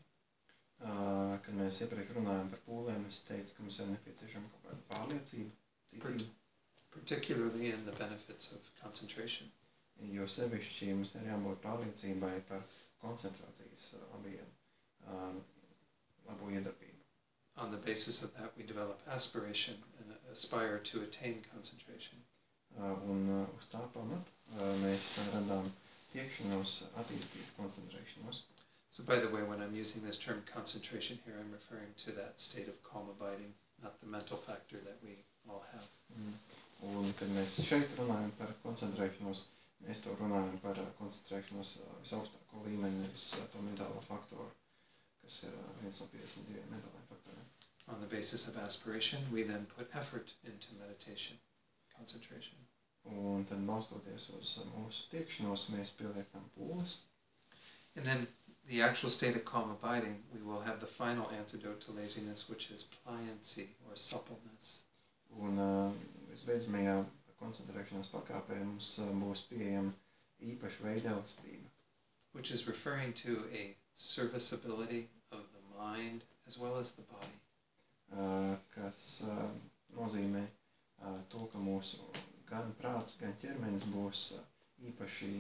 Uh, kad mēs iepriekš runājam par pūlēm, es teicu, ka mums ir nepieciešama kaut kāda pārliecība, ticība. Particularly in the benefits of concentration. Jo sevišķi mums ir jābūt pārliecībai par koncentrācijas uh, labiem, uh, labo iedarbību. On the basis of that, we develop aspiration and aspire to attain concentration. Uh, un uh, uz tā pamata uh, mēs uh, radām tiekšanos attīstīt koncentrēšanos. So by the way, when I'm using this term concentration here, I'm referring to that state of calm abiding, not the mental factor that we all have. Mm. Un kad mēs šeit runājam par koncentrēšanos, mēs to runājam par uh, koncentrēšanos uh, visaugstāko līmeni, nevis uh, to mentālo faktoru, kas ir uh, viens no piecdesmit diviem mentālajiem faktoriem. On the basis of aspiration, we then put effort into meditation, concentration. Un tad balstoties uz uh, mūsu tiekšanos, mēs pieliekam pūles. And then the actual state of calm abiding, we will have the final antidote to laziness, which is pliancy or suppleness. Un uh, visbeidzamajā koncentrēšanās pakāpē mums uh, būs pieejama īpaša veida elastība. Which is referring to a serviceability of the mind as well as the body. Uh, kas uh, nozīmē uh, to, ka mūsu gan prāts, gan ķermenis būs uh, īpaši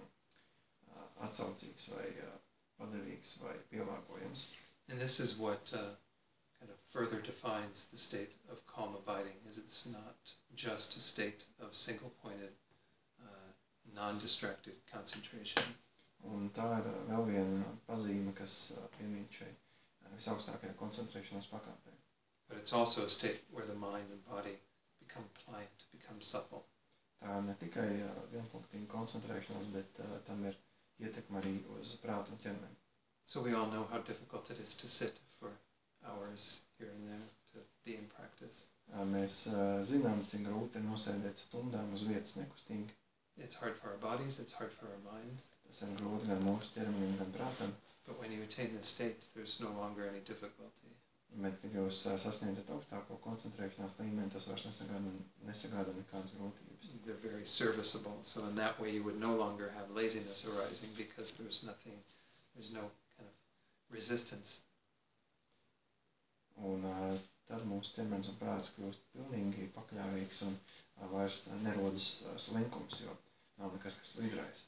uh, atsaucīgs vai uh, padevīgs vai pielāgojams. And this is what uh, kind of further defines the state of calm abiding, is it's not just a state of single-pointed, uh, non-distracted concentration. Un tā ir uh, vēl viena pazīme, kas uh, piemīt šai uh, visaugstākajā koncentrēšanās pakāpē. But it's also a state where the mind and body become pliant, become supple. Tā ir ne tikai uh, vienpunktīga koncentrēšanās, bet uh, tam ir ietekme arī uz prātu un ķermeni. So we all know how difficult it is to sit for hours here and there, to be in practice. Uh, mēs uh, zinām, cik grūti ir nosēdēt stundām uz vietas nekustīgi. It's hard for our bodies, it's hard for our minds. Tas ir grūti gan mūsu ķermenim, gan prātam. But when you attain this state, there's no longer any difficulty. Bet, kad jūs ā, sasniedzat augstāko koncentrēšanās līmeni, tas vairs nesagāda, nesagāda nekādas grūtības. They're very serviceable. So in that way, you would no longer have laziness arising because there's nothing, there's no kind of resistance. Un ā, tad mūsu ķermenis un prāts kļūst pilnīgi pakļāvīgs un ā, vairs nerodas ā, slinkums, jo nav nekas, kas to izraisa.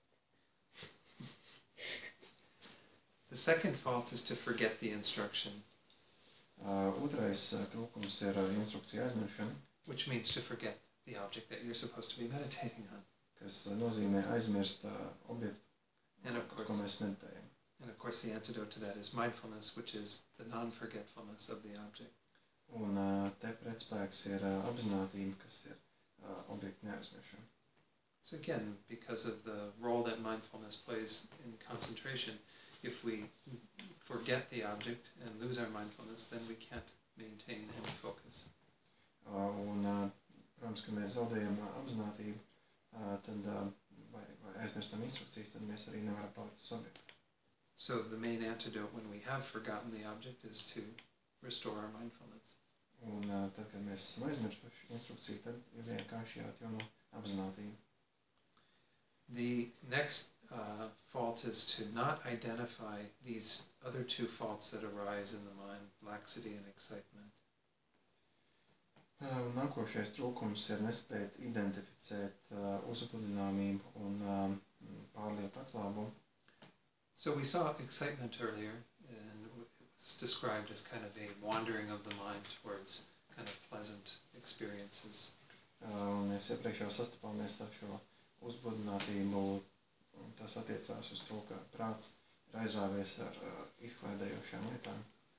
The second fault is to forget the instruction, Uh, otrais uh, trūkums ir uh, instrukcija aizmiršana, which means to forget the object that you're supposed to be meditating on. kas uh, nozīmē aizmirst uh, objektu, And of uz course, ko mēs meditējam. and of course, the antidote to that is mindfulness, which is the non-forgetfulness of the object. Un uh, te pretspēks ir uh, apzinātība, kas ir uh, objektu neaizmiršana. So again, because of the role that mindfulness plays in concentration, if we forget the object and lose our mindfulness, then we can't maintain any focus. Uh, un, uh, protams, ka mēs zaudējam uh, apzinātību, uh, tad, uh, vai, vai aizmirstam instrukcijas, tad mēs arī nevaram palikt uz objektu. So the main antidote when we have forgotten the object is to restore our mindfulness. Un uh, tad, kad mēs esam aizmirsuši instrukciju, tad ir vienkārši jāatjauno apzinātība. The next uh, fault is to not identify these other two faults that arise in the mind, laxity and excitement. Uh, un nākošais trūkums ir nespēt identificēt uh, uzbudināmību un um, pārlieku atslābumu. So we saw excitement earlier, and it was described as kind of a wandering of the mind towards kind of pleasant experiences. Uh, un mēs iepriekš jau sastapāmies ar šo uzbudinātību, un tas attiecās uz to, ka prāts ir aizrāvies ar uh, izklaidējošām lietām.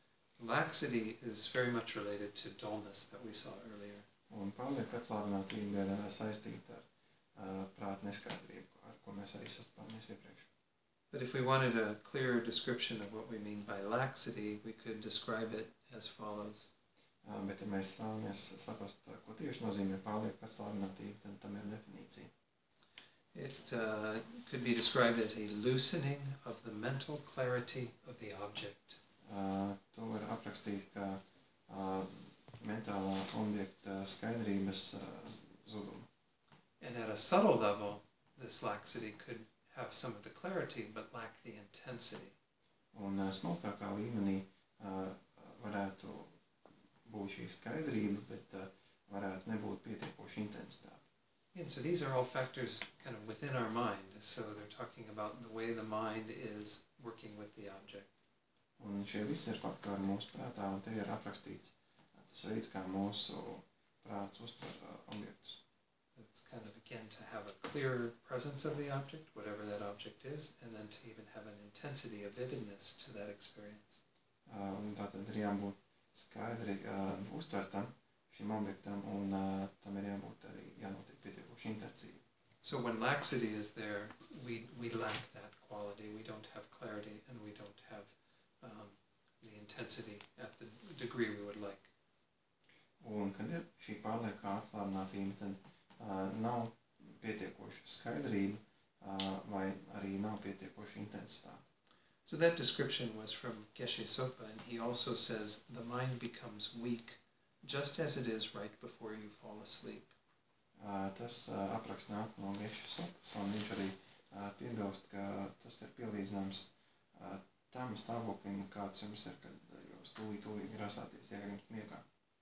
Laxity is very much related to dullness that we saw earlier. Un pārlieku atslābinātība ir uh, saistīta ar uh, prāta neskaidrību, ar ko mēs arī sastapāmies iepriekš. But if we wanted a clearer description of what we mean by laxity, we could describe it as follows. Uh, bet, ja mēs vēlamies saprast, uh, ko tieši nozīmē pārlieku atslābinātība, tad tam ir definīcija. It uh, could be described as a loosening of the mental clarity of the object. Uh, to var aprakstīt kā uh, mentālā objekta skaidrības uh, zudumu. And at a subtle level, this laxity could have some of the clarity but lack the intensity. Un uh, smalkākā līmenī uh, varētu būt šī skaidrība, bet uh, varētu nebūt pietiekoši intensitāte. And so these are all factors kind of within our mind. So they're talking about the way the mind is working with the object. Un šie visi ir faktori mūsu prātā, un te ir aprakstīts uh, tas veids, kā mūsu prāts uztver uh, objektus. It's kind of, again, to have a clear presence of the object, whatever that object is, and then to even have an intensity, a vividness to that experience. Uh, un tātad ir jābūt skaidri uh, uztvertam šim objektam, un uh, tam ir jābūt arī jānotiek pietiekoši intensīvi. So when laxity is there, we, we lack that quality. We don't have clarity, and we don't have um, the intensity at the degree we would like. Un, kad ir šī pārliekā atslābinātība, tad uh, nav pietiekoša skaidrība uh, vai arī nav pietiekoša intensitāte. So that description was from Geshe Sopa, and he also says the mind becomes weak just as it is right before you fall asleep. Uh, tas uh, apraksts nāca no Geshe Sopas, un viņš arī uh, piebilst, ka tas ir pielīdzināms uh, tam stāvoklim, kāds jums ir, kad uh, jūs tūlīt, tūlīt grasāties iegrimt miegā.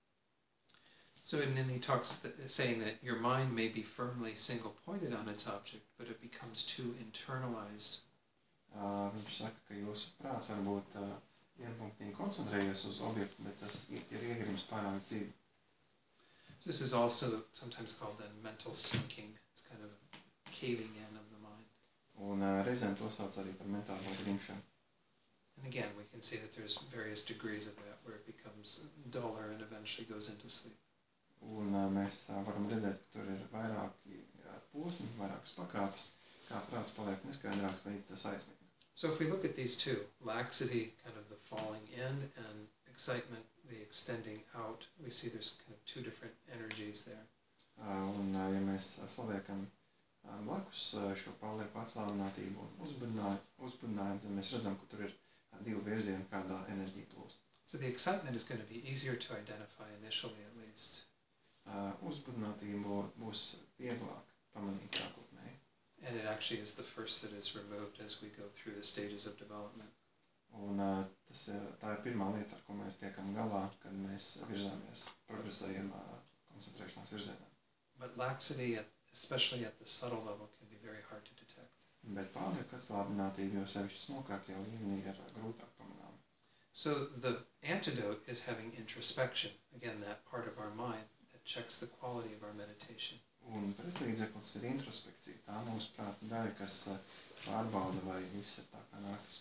So and then he talks th- saying that your mind may be firmly single-pointed on its object, but it becomes too internalized. Uh, viņš saka, ka jūsu prāts varbūt uh, vienpunktīgi koncentrējies uz objektu, bet tas i- ir iegrims pārāk dziļi. This is also sometimes called then mental sinking. It's kind of a caving in of the mind. Un uh, reizēm to sauc arī par mentālo grimšanu. And again, we can see that there's various degrees of that where it becomes duller and eventually goes into sleep. Un uh, mēs uh, varam redzēt, ka tur ir vairāki uh, posmi, vairākas pakāpes, kā prāts paliek neskaidrāks, līdz tas aizmig. So if we look at these two, laxity, kind of the falling in, and excitement, the extending out, we see there's kind of two different energies there. Uh, un, uh, ja mēs uh, saliekam blakus šo pārlieku atslābinātību un uzbudinājumu, uzbudinājumu, tad mēs redzam, ka tur ir divi virzieni, kādā enerģija plūst. So the excitement is going to be easier to identify initially at least. Uh, uzbudinātību būs vieglāk pamanīt sākotnēji. And it actually is the first that is removed as we go through the stages of development. Un uh, tas ir, tā ir pirmā lieta, ar ko mēs tiekam galā, kad mēs virzāmies, progresējam uh, koncentrēšanās virzienā. But laxity, at, especially at the subtle level, can be very hard to detect. Bet pārlieku atslābinātība, jo sevišķi smulkākajā līmenī, ir grūtāk pamanām. So the antidote is having introspection, again, that part of our mind that checks the quality of our meditation. Un pretlīdzeklis ir introspekcija, tā mūsu prāta daļa, kas uh, pārbauda, vai viss ir tā kā nākas.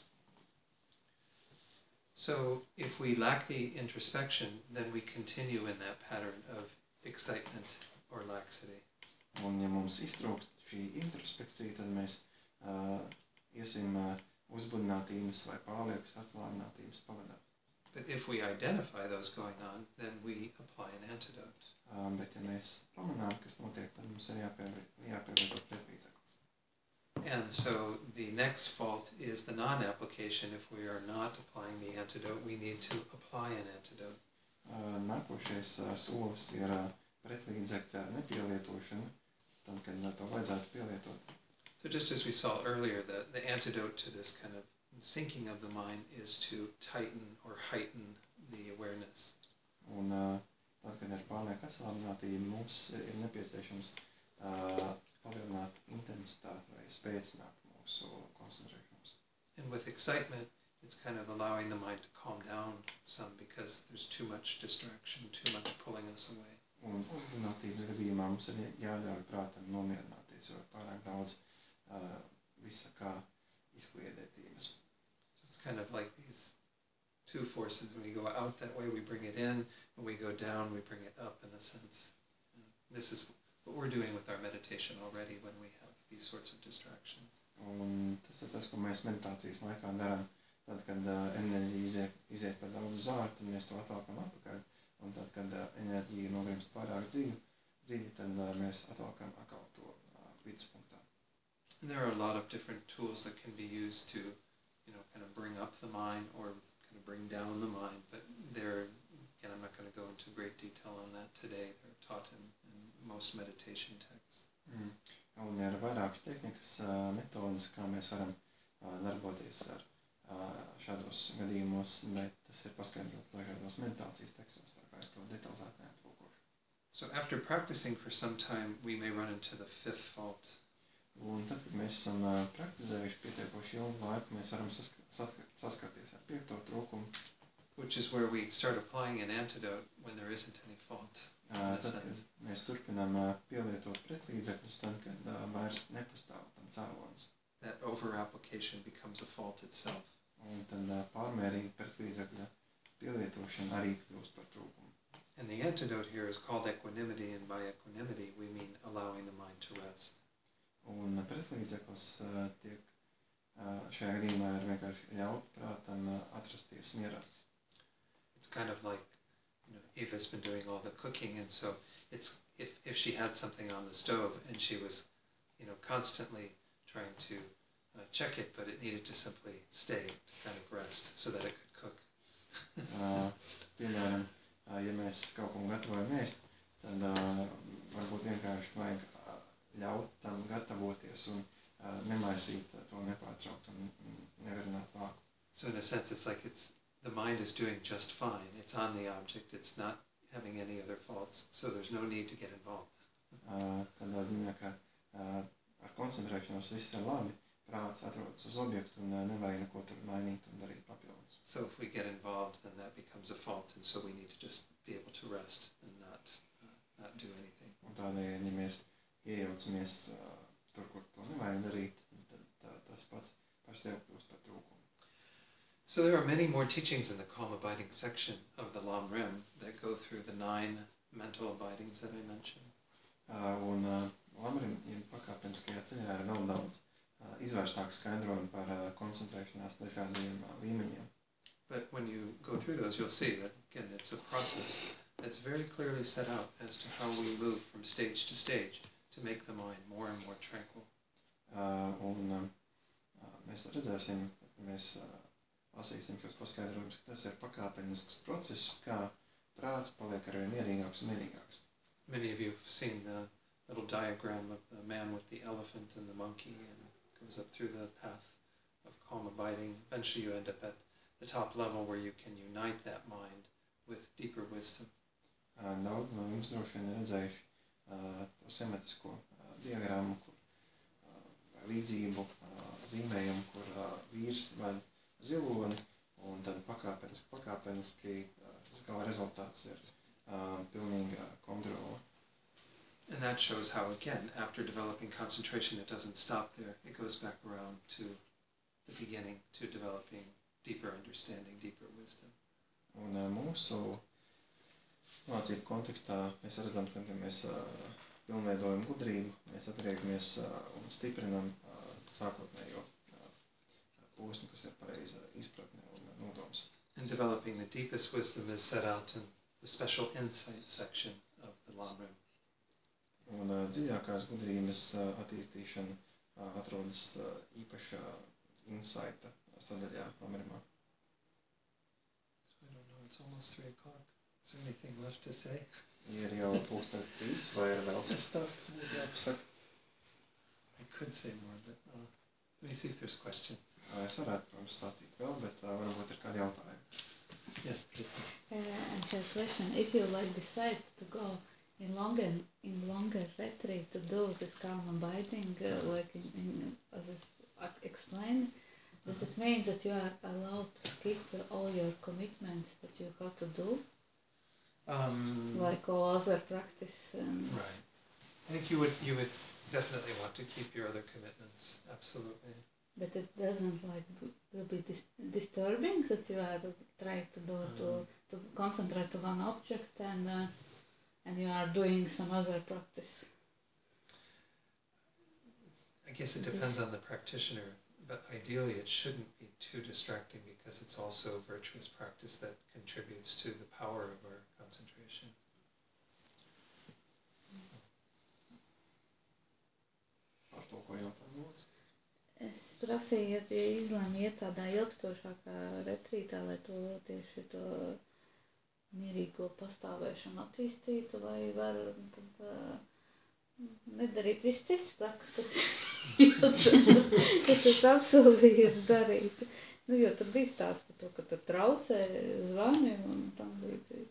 So if we lack the introspection, then we continue in that pattern of excitement or laxity. Un ja mums iztrūkst šī introspekcija, tad mēs uh, iesim uh, uzbudinātības vai pārliekas atslābinātības pavadā. But if we identify those going on, then we apply an antidote. Uh, bet ja mēs pamanām, kas notiek, tad mums ir jāpielieto pretlīdzeklis. And so the next fault is the non-application. If we are not applying the antidote, we need to apply an antidote. Uh, nākošais uh, solis ir uh, pretlīdzekļa nepielietošana, tad, kad uh, to vajadzētu pielietot. So just as we saw earlier, the, the antidote to this kind of sinking of the mind is to tighten or heighten the awareness. Un uh, tad, kad ir pārlieka atslābinātība, mums ir nepieciešams uh, palielināt intensitāti vai spēcināt mūsu koncentrēšanos. And with excitement, it's kind of allowing the mind to calm down some because there's too much distraction, too much pulling us away. Un uzbudinātības gadījumā mums ir jāļauj prātam nomierināties, jo pārāk daudz uh, visa kā izkliedētības. So it's kind of like these two forces. When we go out that way, we bring it in. When we go down, we bring it up in a sense. And this is what we're doing with our meditation already when we have these sorts of distractions. Un tas ir tas, ko mēs meditācijas laikā darām. Tad, kad uh, enerģija iziet, iziet par daudz uz ārā, tad mēs to atvalkam atpakaļ. Un tad, kad uh, enerģija nogrimst pārāk dziļi, dziļi tad uh, mēs atvalkam atkal to uh, viduspunktā. And there are a lot of different tools that can be used to, you know, kind of bring up the mind or kind of bring down the mind. But they're, again, I'm not going to go into great detail on that today. They're taught in, in most meditation texts. Mm. Un ir vairākas tehnikas, uh, metodas, kā mēs varam uh, darboties ar uh, šādos gadījumos, bet tas ir paskaidrots dažādos meditācijas tekstos, tā kā es to detalizēti neaplūkošu. So after practicing for some time, we may run into the fifth fault. Un tad, kad mēs esam uh, praktizējuši pietiekoši ilgu laiku, mēs varam sask sask saskarties ar piekto trūkumu. Which is where we start applying an antidote when there isn't any fault. Uh, tad, kad mēs turpinām uh, pielietot pretlīdzekļus, tad, kad uh, vairs nepastāv tam cēlonis. That over-application becomes a fault itself. Un tad uh, pārmērīga pretlīdzekļa pielietošana arī kļūst par trūkumu. And the antidote here is called equanimity, and by equanimity we mean allowing the mind to rest. Un uh, pretlīdzeklis uh, tiek uh, šajā gadījumā ir vienkārši ļaut prātam uh, atrasties mierā. It's kind of like, you know, Eva's been doing all the cooking, and so it's if, if she had something on the stove and she was, you know, constantly trying to uh, check it, but it needed to simply stay to kind of rest so that it could cook. uh, piemēram, uh, ja mēs kaut ko gatavojam ēst, tad uh, varbūt vienkārši vajag uh, ļaut tam gatavoties un uh, nemaisīt uh, to nepārtraukt un nevirināt vāku. So in a sense, it's like it's the mind is doing just fine. It's on the object. It's not having any other faults. So there's no need to get involved. Uh, tādā ziņā, ka uh, ar koncentrēšanos viss ir labi, prāts atrodas uz objektu un uh, nevajag neko tur mainīt un darīt papildus. So if we get involved, then that becomes a fault, and so we need to just be able to rest and not uh, not do anything. Un tādēļ, ja mēs iejaucamies uh, tur, kur to nevajag darīt, tad tā, tas pats par sevi kļūst par trūkumu. So there are many more teachings in the calm abiding section of the Lam Rim that go through the nine mental abidings that I mentioned. Uh, un uh, Lamrim ir pakāpeniskajā ceļā ir vēl daudz uh, izvērstāk skaidrojumi par uh, koncentrēšanās dažādiem uh, līmeņiem. But when you go through those, you'll see that, again, it's a process that's very clearly set out as to how we move from stage to stage to make the mind more and more tranquil. mēs redzēsim, ka mēs uh, lasīsim šos paskaidrojumus, ka tas ir pakāpenisks process, kā prāts paliek arvien mierīgāks un mierīgāks. Many of you have seen the little diagram of the man with the elephant and the monkey, and it goes up through the path of calm abiding. Eventually you end up at the top level where you can unite that mind with deeper wisdom. Uh, daudz no jums droši vien ir redzējuši uh, to semetisko uh, diagrammu, kur, uh, vai līdzību, uh, zīmējumu, kur uh, vīrs ved ziloni, un tad pakāpeniski, pakāpeniski uh, gala rezultāts ir uh, pilnīga kontrola. And that shows how, again, after developing concentration, it doesn't stop there. It goes back around to the beginning, to developing deeper understanding, deeper wisdom. Un uh, mūsu mācību kontekstā mēs redzam, ka mēs uh, pilnveidojam gudrību, mēs atgriežamies uh, un stiprinam uh, sākotnējo uh, posmu, kas ir pareiza izpratne un nodoms. And developing the deepest wisdom is set out in the special insight section of the Lamrim. Un uh, dziļākās gudrības uh, attīstīšana uh, atrodas uh, īpašā insighta sadaļā Lamrimā. So I don't know, it's almost three o'clock. Is there anything left to say? Ir jau pulkstens trīs, vai ir vēl kas tāds, kas būtu jāpasaka? I could say more, but uh, let me see if there's questions. Uh, es varētu, protams, stāstīt vēl, bet uh, varbūt ir kādi jautājumi. Yes, Peter. Uh, and a question, if you like decide to go in longer in longer retreat to do this calm abiding, uh, like in, in, as is explained, does it mean that you are allowed to skip all your commitments that you have to do, Um, like all other practice? Um, Right. I think you would you would definitely want to keep your other commitments, absolutely. But it doesn't like b- will be dis- disturbing that you are trying to do to, Um, to concentrate on one object and uh, and you are doing some other practice. I guess it depends on the practitioner, but ideally it shouldn't be too distracting because it's also virtuous practice that contributes to the power of our concentration. Par to, ko jautājumu lūdzu. Es prasīju, ja izlēmu iet tādā ilgstošākā retrītā, lai to tieši to mierīgo pastāvēšanu attīstītu, vai var tad, uh, nedarīt viss cits prakses, kas ja tas apsolījis darīt. Nu, jo tur bija stāsts par to, ka tur traucē zvani un tam līdzīgi.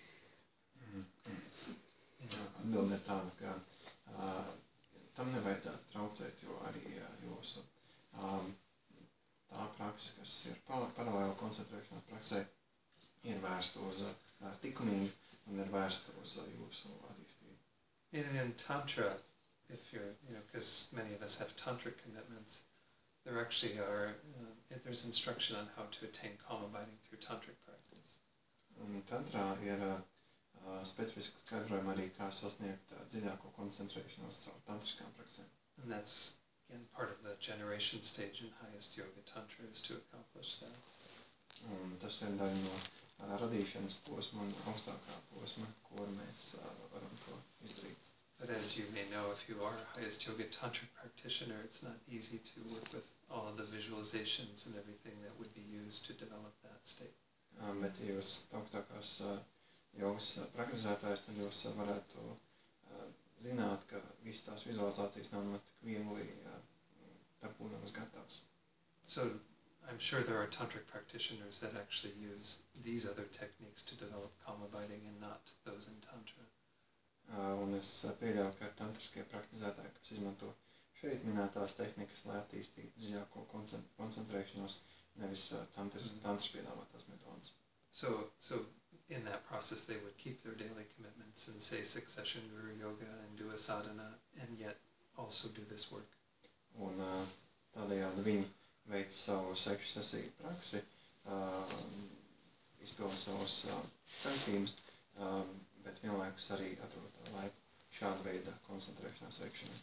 Atbilde ir tāda, ka uh, tam nevajadzētu traucēt, jo arī uh, jūsu um, tā praksa, kas ir paralēla koncentrēšanās praksē, ir vērsta uz uh, likumīgu un ir vērsta uz uh, jūsu attīstību. In, in Tantra, if you're, you know, because many of us have Tantric commitments, there actually are, uh, there's instruction on how to attain calm abiding through Tantric practice. Un tantrā ir uh, specifiski skaidrojumi arī, kā sasniegt uh, dziļāko koncentrēšanos caur tantriskām praksēm. And that's, again, part of the generation stage in highest yoga tantra is to accomplish that. Un tas ir daļa no uh, radīšanas posma un augstākā posma, kur mēs uh, varam to izdarīt. But as you may know, if you are a highest yoga tantric practitioner, it's not easy to work with all of the visualizations and everything that would be used to develop that state. Um, bet, ja jūs augstākās uh, jogas uh, praktizētājs, tad jūs uh, varētu uh, zināt, ka visas tās vizualizācijas nav nemaz tik viegli uh, dabūnamas gatavas. So I'm sure there are tantric practitioners that actually use these other techniques to develop calm abiding and not those in tantra. Uh, un es uh, pieļauju, ka ir tantriskie praktizētāji, kas izmanto šeit minētās tehnikas, lai attīstītu dziļāko koncentrēšanos, nevis uh, tantris, tantris piedāvātās metodas. So, so in that process, they would keep their daily commitments and say six session guru yoga and do a sadhana, and yet also do this work. Un uh, tādējādi viņi veic savu sešu sesiju praksi, uh, izpilda savus uh, saistības, uh, bet vienlaikus arī atrod laiku šāda veida koncentrēšanās veikšanai.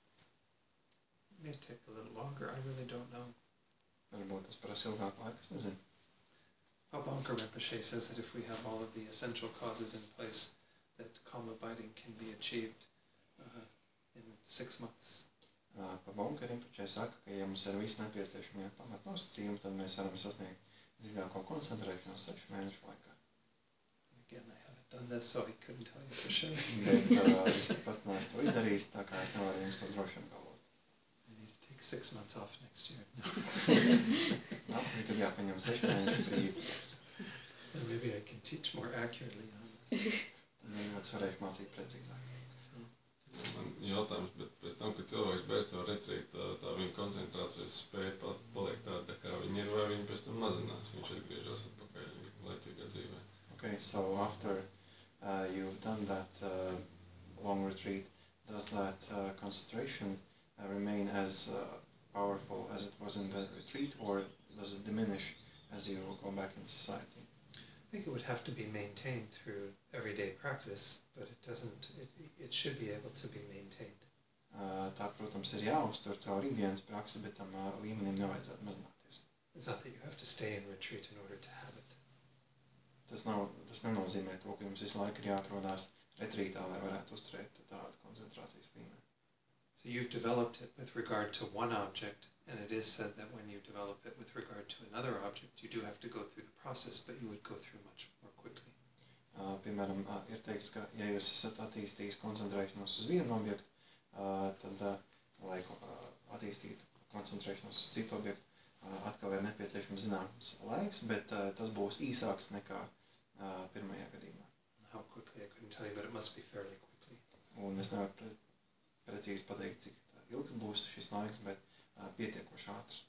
It may take a little longer, I really don't know. Varbūt tas prasa ilgāku laiku, es nezinu. Pabanka Rinpoche says that if we have all of the essential causes in place, that calm abiding can be achieved uh, in six months. Uh, ka Bonkerim pačai saka, ka ja mums ir visi nepieciešamie pamatnosacījumi, tad mēs varam sasniegt dziļāko koncentrēšanos sešu mēnešu laikā. Again, I haven't done this, so I couldn't tell you for sure. Bet uh, es pats neesmu to izdarījis, tā kā es nevaru jums to droši apgalvot. I need to take six months off next year. Nākamajā gadā jāpaņem sešu mēnešu brīvi. And maybe I can teach more accurately on this. Tad varbūt varēšu mācīt precīzāk. So, Man jautājums, bet pēc tam, kad cilvēks beidz to retrītu, tā, tā viņa koncentrācijas spēja pat paliek tāda, kā viņa ir, vai viņa pēc tam mazinās, viņš atgriežas atpakaļ laicīgā dzīvē. Okay, so after uh, you've done that uh, long retreat, does that uh, concentration uh, remain as uh, powerful as it was in the retreat, or does it diminish as you go back in society? I think it would have to be maintained through everyday practice, but it doesn't, it, it should be able to be maintained. Uh, tā, protams, ir jāuztur caur ikdienas praksi, bet tam uh, līmenim nevajadzētu mazināties. It's not that you have to stay in retreat in order to have it. Tas, nav, tas nenozīmē to, ka jums visu laiku ir jāatrodās retrītā, lai varētu uzturēt tādu koncentrācijas līmeni. So you've developed it with regard to one object, and it is said that when you develop it with regard to another object, you do have to go through the process, but you would go through much more quickly. Uh, piemēram, uh, ir teikts, ka ja jūs esat attīstījis koncentrēšanos uz vienu objektu, uh, tad, uh, lai uh, attīstītu koncentrēšanos uz citu objektu, uh, atkal ir nepieciešams zināms laiks, bet uh, tas būs īsāks nekā uh, pirmajā gadījumā. How quickly, I couldn't tell you, but it must be fairly quickly. Un es nevaru pre precīzi pateikt, cik ilgs būs šis laiks, bet uh, pietiekoši ātrs.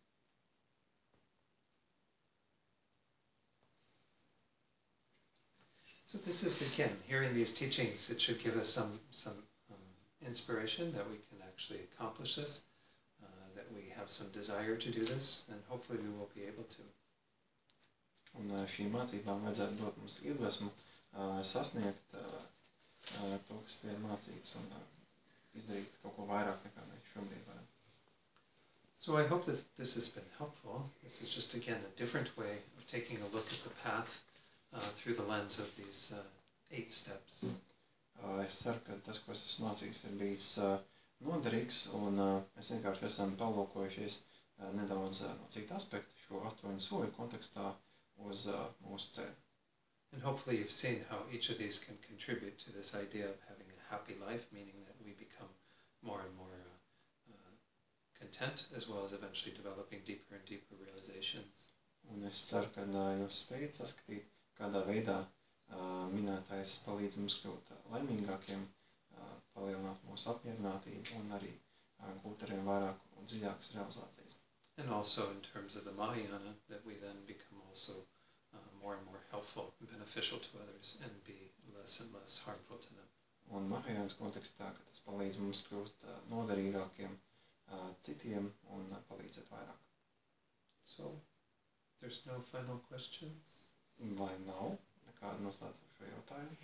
So this is, again, hearing these teachings, it should give us some, some um, inspiration that we can actually accomplish this, uh, that we have some desire to do this, and hopefully we will be able to. Un uh, šīm mācībām vajadzētu dot mums iedvesmu uh, sasniegt uh, uh, to, kas tie ir mācīts, un uh, izdarīt kaut ko vairāk nekā mēs šobrīd varam. So I hope that this has been helpful. This is just, again, a different way of taking a look at the path uh, through the lens of these uh, eight steps. Uh, es ceru, ka tas, ko es esmu mācījis, ir bijis uh, noderīgs, un uh, mēs vienkārši esam palūkojušies uh, nedaudz uh, no cita aspekta šo astoņu soļu kontekstā uz uh, mūsu ceļu. And hopefully you've seen how each of these can contribute to this idea of having a happy life, meaning that we become more and more uh, uh, content, as well as eventually developing deeper and deeper realizations. Un es ceru, ka uh, jūs spējat saskatīt, kādā veidā uh, minētais palīdz mums kļūt uh, laimīgākiem, uh, palielināt mūsu apmierinātību un arī uh, gūt arvien vairāk un dziļākas realizācijas. And also in terms of the Mahayana, that we then become also uh, more and more helpful and beneficial to others and be less and less harmful to them. Un Mahajānas kontekstā, ka tas palīdz mums kļūt uh, noderīgākiem uh, citiem un uh, palīdzēt vairāk. So, there's no final questions? Vai nav nekāda noslēdzoša jautājuma?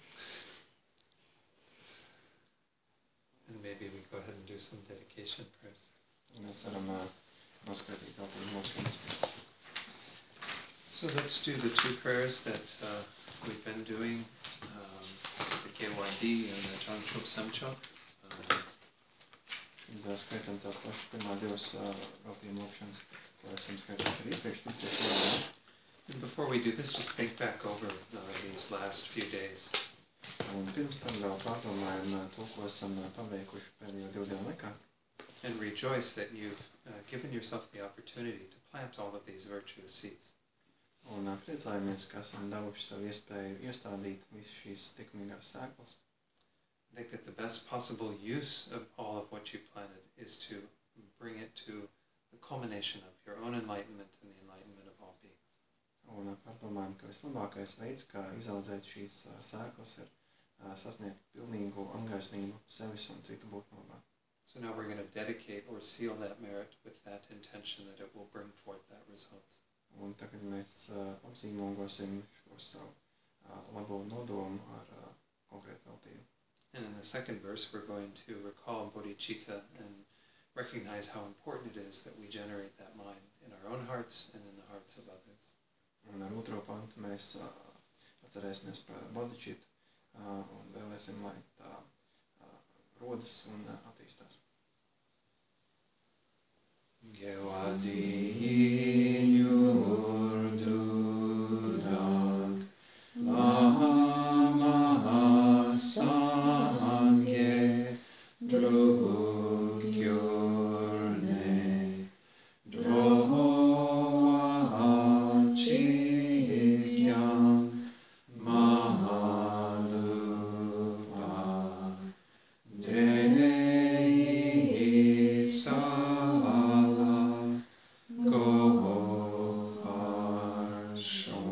And maybe we go ahead and do some dedication prayers. Mēs varam uh, noskaidīt jautājuma lūkšanas. So let's do the two prayers that uh, we've been doing, um, the K Y D and the Changchok Samchok. Um, Tad skaitam tās pašas pirmā divas uh, jautājuma lūkšanas, ko esam skaitījuši arī iepriekš tikties vārdā. and before we do this, just think back over uh, these last few days. Un pirms tam vēl pārdomājam uh, to, ko esam uh, paveikuši pēdējo divu dienu laikā. And rejoice that you've uh, given yourself the opportunity to plant all of these virtuous seeds. Un uh, priecājamies, ka esam devuši savu iespēju iestādīt visas šīs likumīgās sēklas. I think that the best possible use of all of what you planted is to bring it to the culmination of your own enlightenment and the enlightenment of all beings. Un uh, pārdomājam, ka vislabākais veids, kā izaudzēt šīs uh, sēklas, ir uh, sasniegt pilnīgu apgaismību sevis un citu būtņu labā. So now we're going to dedicate or seal that merit with that intention that it will bring forth that result. Un tagad mēs uh, apzīmogosim šo savu uh, labo nodomu ar uh, konkrētu veltību. And in the second verse, we're going to recall bodhicitta and recognize how important it is that we generate that mind in our own hearts and in the hearts of others. Un ar otro pantu mēs uh, atcerēsimies par bodhicitu uh, un vēlēsim, lai tā uh, rodas un uh, attīstās. dinyurdudak, lama sangye drugyurne, drovachikyam mahalupa, Dei sala goharsho,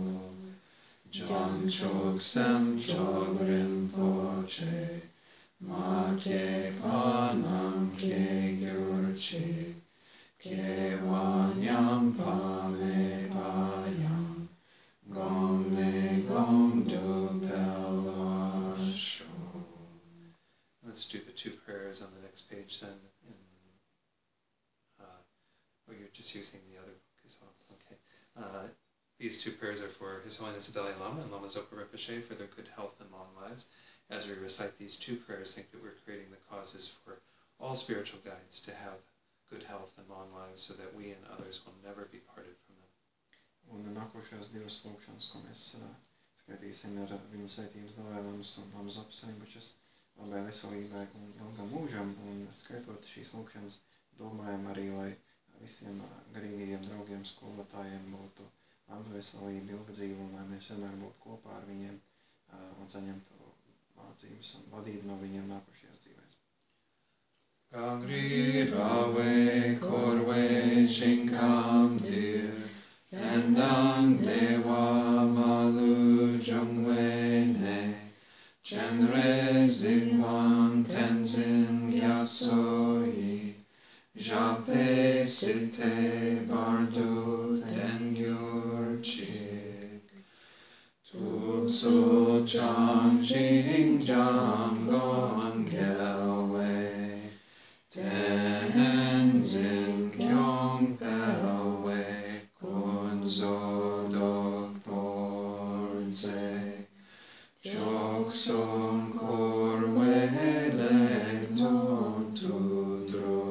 Jamchok Samchok Rinpoche, Makye Panam Kye Gyurchi, Kye Wanyam Pame Payam, Gom Ne Gom Du Pelvarsho. Let's do the two prayers on the next page then. In, uh, or you're just using the other book as well. Okay. Uh, these two prayers are for His Holiness the Dalai Lama and Lama Zopa Rinpoche for their good health and long lives. As we recite these two prayers, think that we're creating the causes for all spiritual guides to have good health and long lives so that we and others will never be parted from them. Un nākošās divas lūkšanas, ko mēs uh, skaitīsim, ir viņa svētības Dalailamas un Lama Zopas Rinpočes labai veselībai un ilgam mūžam. Un skaitot šīs lūkšanas, domājam arī, lai visiem uh, garīgajiem draugiem, skolotājiem būtu laba veselība, ilga dzīve, un lai mēs vienmēr būtu kopā ar viņiem uh, un saņemtu mācības un vadību no viņiem nākošajās dzīvēs. Gangri Rave Korve Shinkam Dir Endang Dewa Malu Jungwene Chenre Zingwang Tenzin Gyatsoyi Jape Site Bardu Tenyurchik Tupso Chang Jing Jam Gon Gelwe Tenzin Kyong Pelwe Kunzo Dok Porze Chok Som Korwe Lek Ton Tudro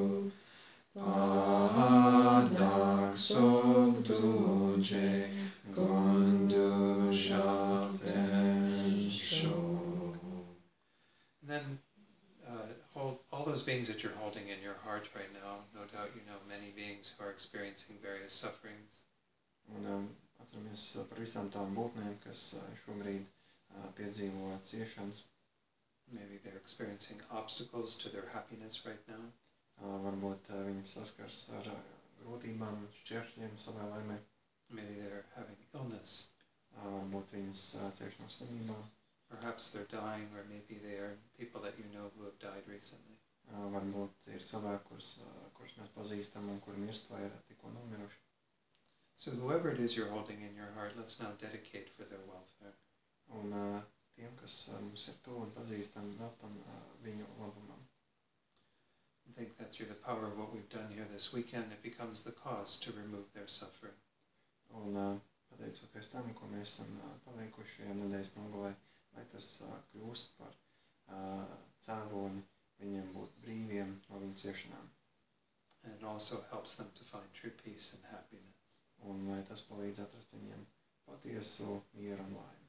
Padak Sok Duje Gondu Shapten Sho. And then uh, hold all those beings that you're holding in your heart right now. No doubt you know many beings who are experiencing various sufferings. Un um, atceramies par visām tām būtnēm, kas uh, šobrīd uh, piedzīvo ciešanas. Maybe they're experiencing obstacles to their happiness right now. Uh, varbūt uh, viņi saskars ar uh, grūtībām, šķēršļiem savai laimē. Maybe they're having illness. Uh, varbūt viņas uh, cieš no slimībām. Perhaps they're dying, or maybe they are people that you know who have died recently. Uh, varbūt ir cilvēki, kurus, uh, kurus mēs pazīstam un kuri mirst vai ir tikko nomiruši. So whoever it is you're holding in your heart, let's now dedicate for their welfare. Un uh, tiem, kas uh, mums ir tuvu un pazīstam, veltam uh, viņu labumam. And think that through the power of what we've done here this weekend, it becomes the cause to remove their suffering. Un uh, pateicoties tam, ko mēs esam uh, paveikuši šajā nedēļas nogalē, lai tas uh, kļūst par uh, cēloni viņiem būt brīviem no viņu ciešanām. And it also helps them to find true peace and happiness. Un lai tas palīdz atrast viņiem patiesu mieru un laimi.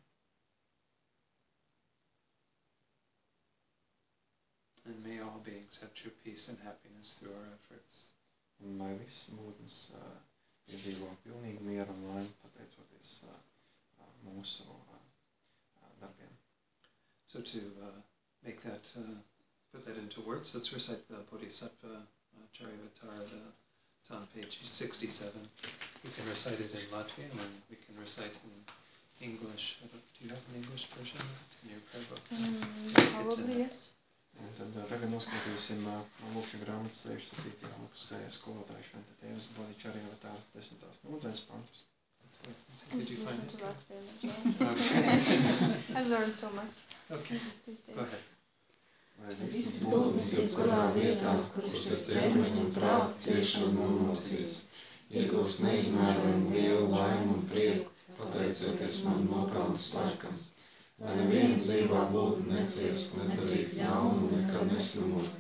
And may all beings have true peace and happiness through our efforts. Un lai viss būtnes uh, piedzīvo pilnīgu mieru un laimi, pateicoties uh, uh, mūsu uh, uh, darbiem. So to uh, make that, uh, put that into words, let's recite the Bodhisattva uh, Charyavatara. The, it's on page sixty-seven. We can recite it in Latvian and we can recite in English. I don't, do you have an English version of it in your prayer book? Mm, It's in probably there. yes. Un tad uh, tagad noskatīsim uh, no lūkšu grāmatas sešdesmit septītajā lapusē skolotāja Šventa Tēvas Bodhičarjavatāras desmitās nodaļas pantus. That's good. That's good. Please Did you find listen it? to Latvian as well. Okay. I've learned so much Okay. these days. Go ahead. Lai Visas būtnes jebkurā vietā, kuras ir ķermeņa un prāta cieši un nomocīts, iegūst neizmērojumu lielu laimu un prieku, pateicoties man nopelnu spēkam. Lai neviena dzīvā būtne neciest, nedarīt ļaunu un nekad neslimot.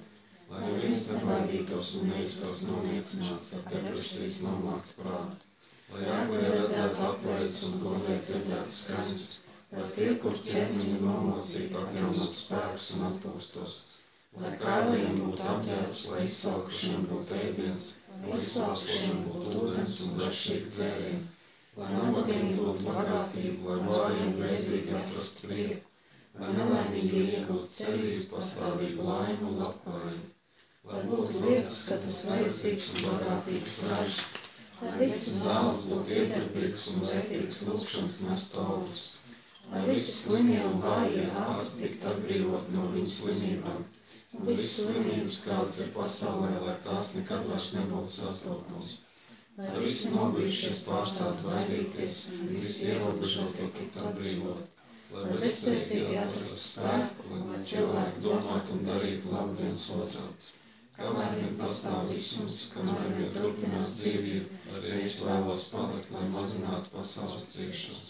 lai neviens nebaidītos un nejustos noniecināts, ar depresijas nomāktu prātu, lai akli redzētu aplēdus un gurvē dzirdētu skaņas, lai tie, kur ķermeņi nomocītu, atjaunot spēkus un atpūstos, lai kailiem būtu apģērbs, lai izsalkušiem būtu ēdiens, lai izsalkušiem būtu ūdens un garšīgi dzērieni, lai nabagiem būtu bagātība, lai vājiem bēdīgi atrast prieku, lai nelaimīgi iegūtu cerību, pastāvīgu laimu un labklājību, lai būtu lietus, kad tas vajadzīgs un bagātības ražas, lai visas zāles būtu iedarbīgas un vērtīgas lūkšanas nestu augļus, lai visi slimie un vājie ātri tiktu atbrīvot no viņu slimībām, un visas slimības, kādas ir pasaulē, lai tās nekad vairs nebūtu sastopams, lai visi nobijušies pārstātu baidīties, un visi ierobežotie tiktu atbrīvot, lai bezspēcīgi atrastu spēku, lai cilvēki domātu un darītu labu viens otram. Kamēr vien pastāv visums, kamēr vien turpinās dzīvība, arī es vēlos palikt, lai mazinātu pasaules ciešanas.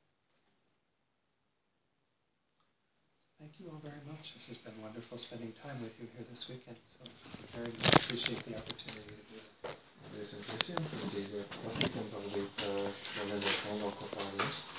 Thank you all very much. This has been wonderful spending time with you here this weekend. So very much appreciate the opportunity to do it. Paldies jums visiem, ka bija patīkami pavadīt šo nedēļas nogalu kopā ar jums.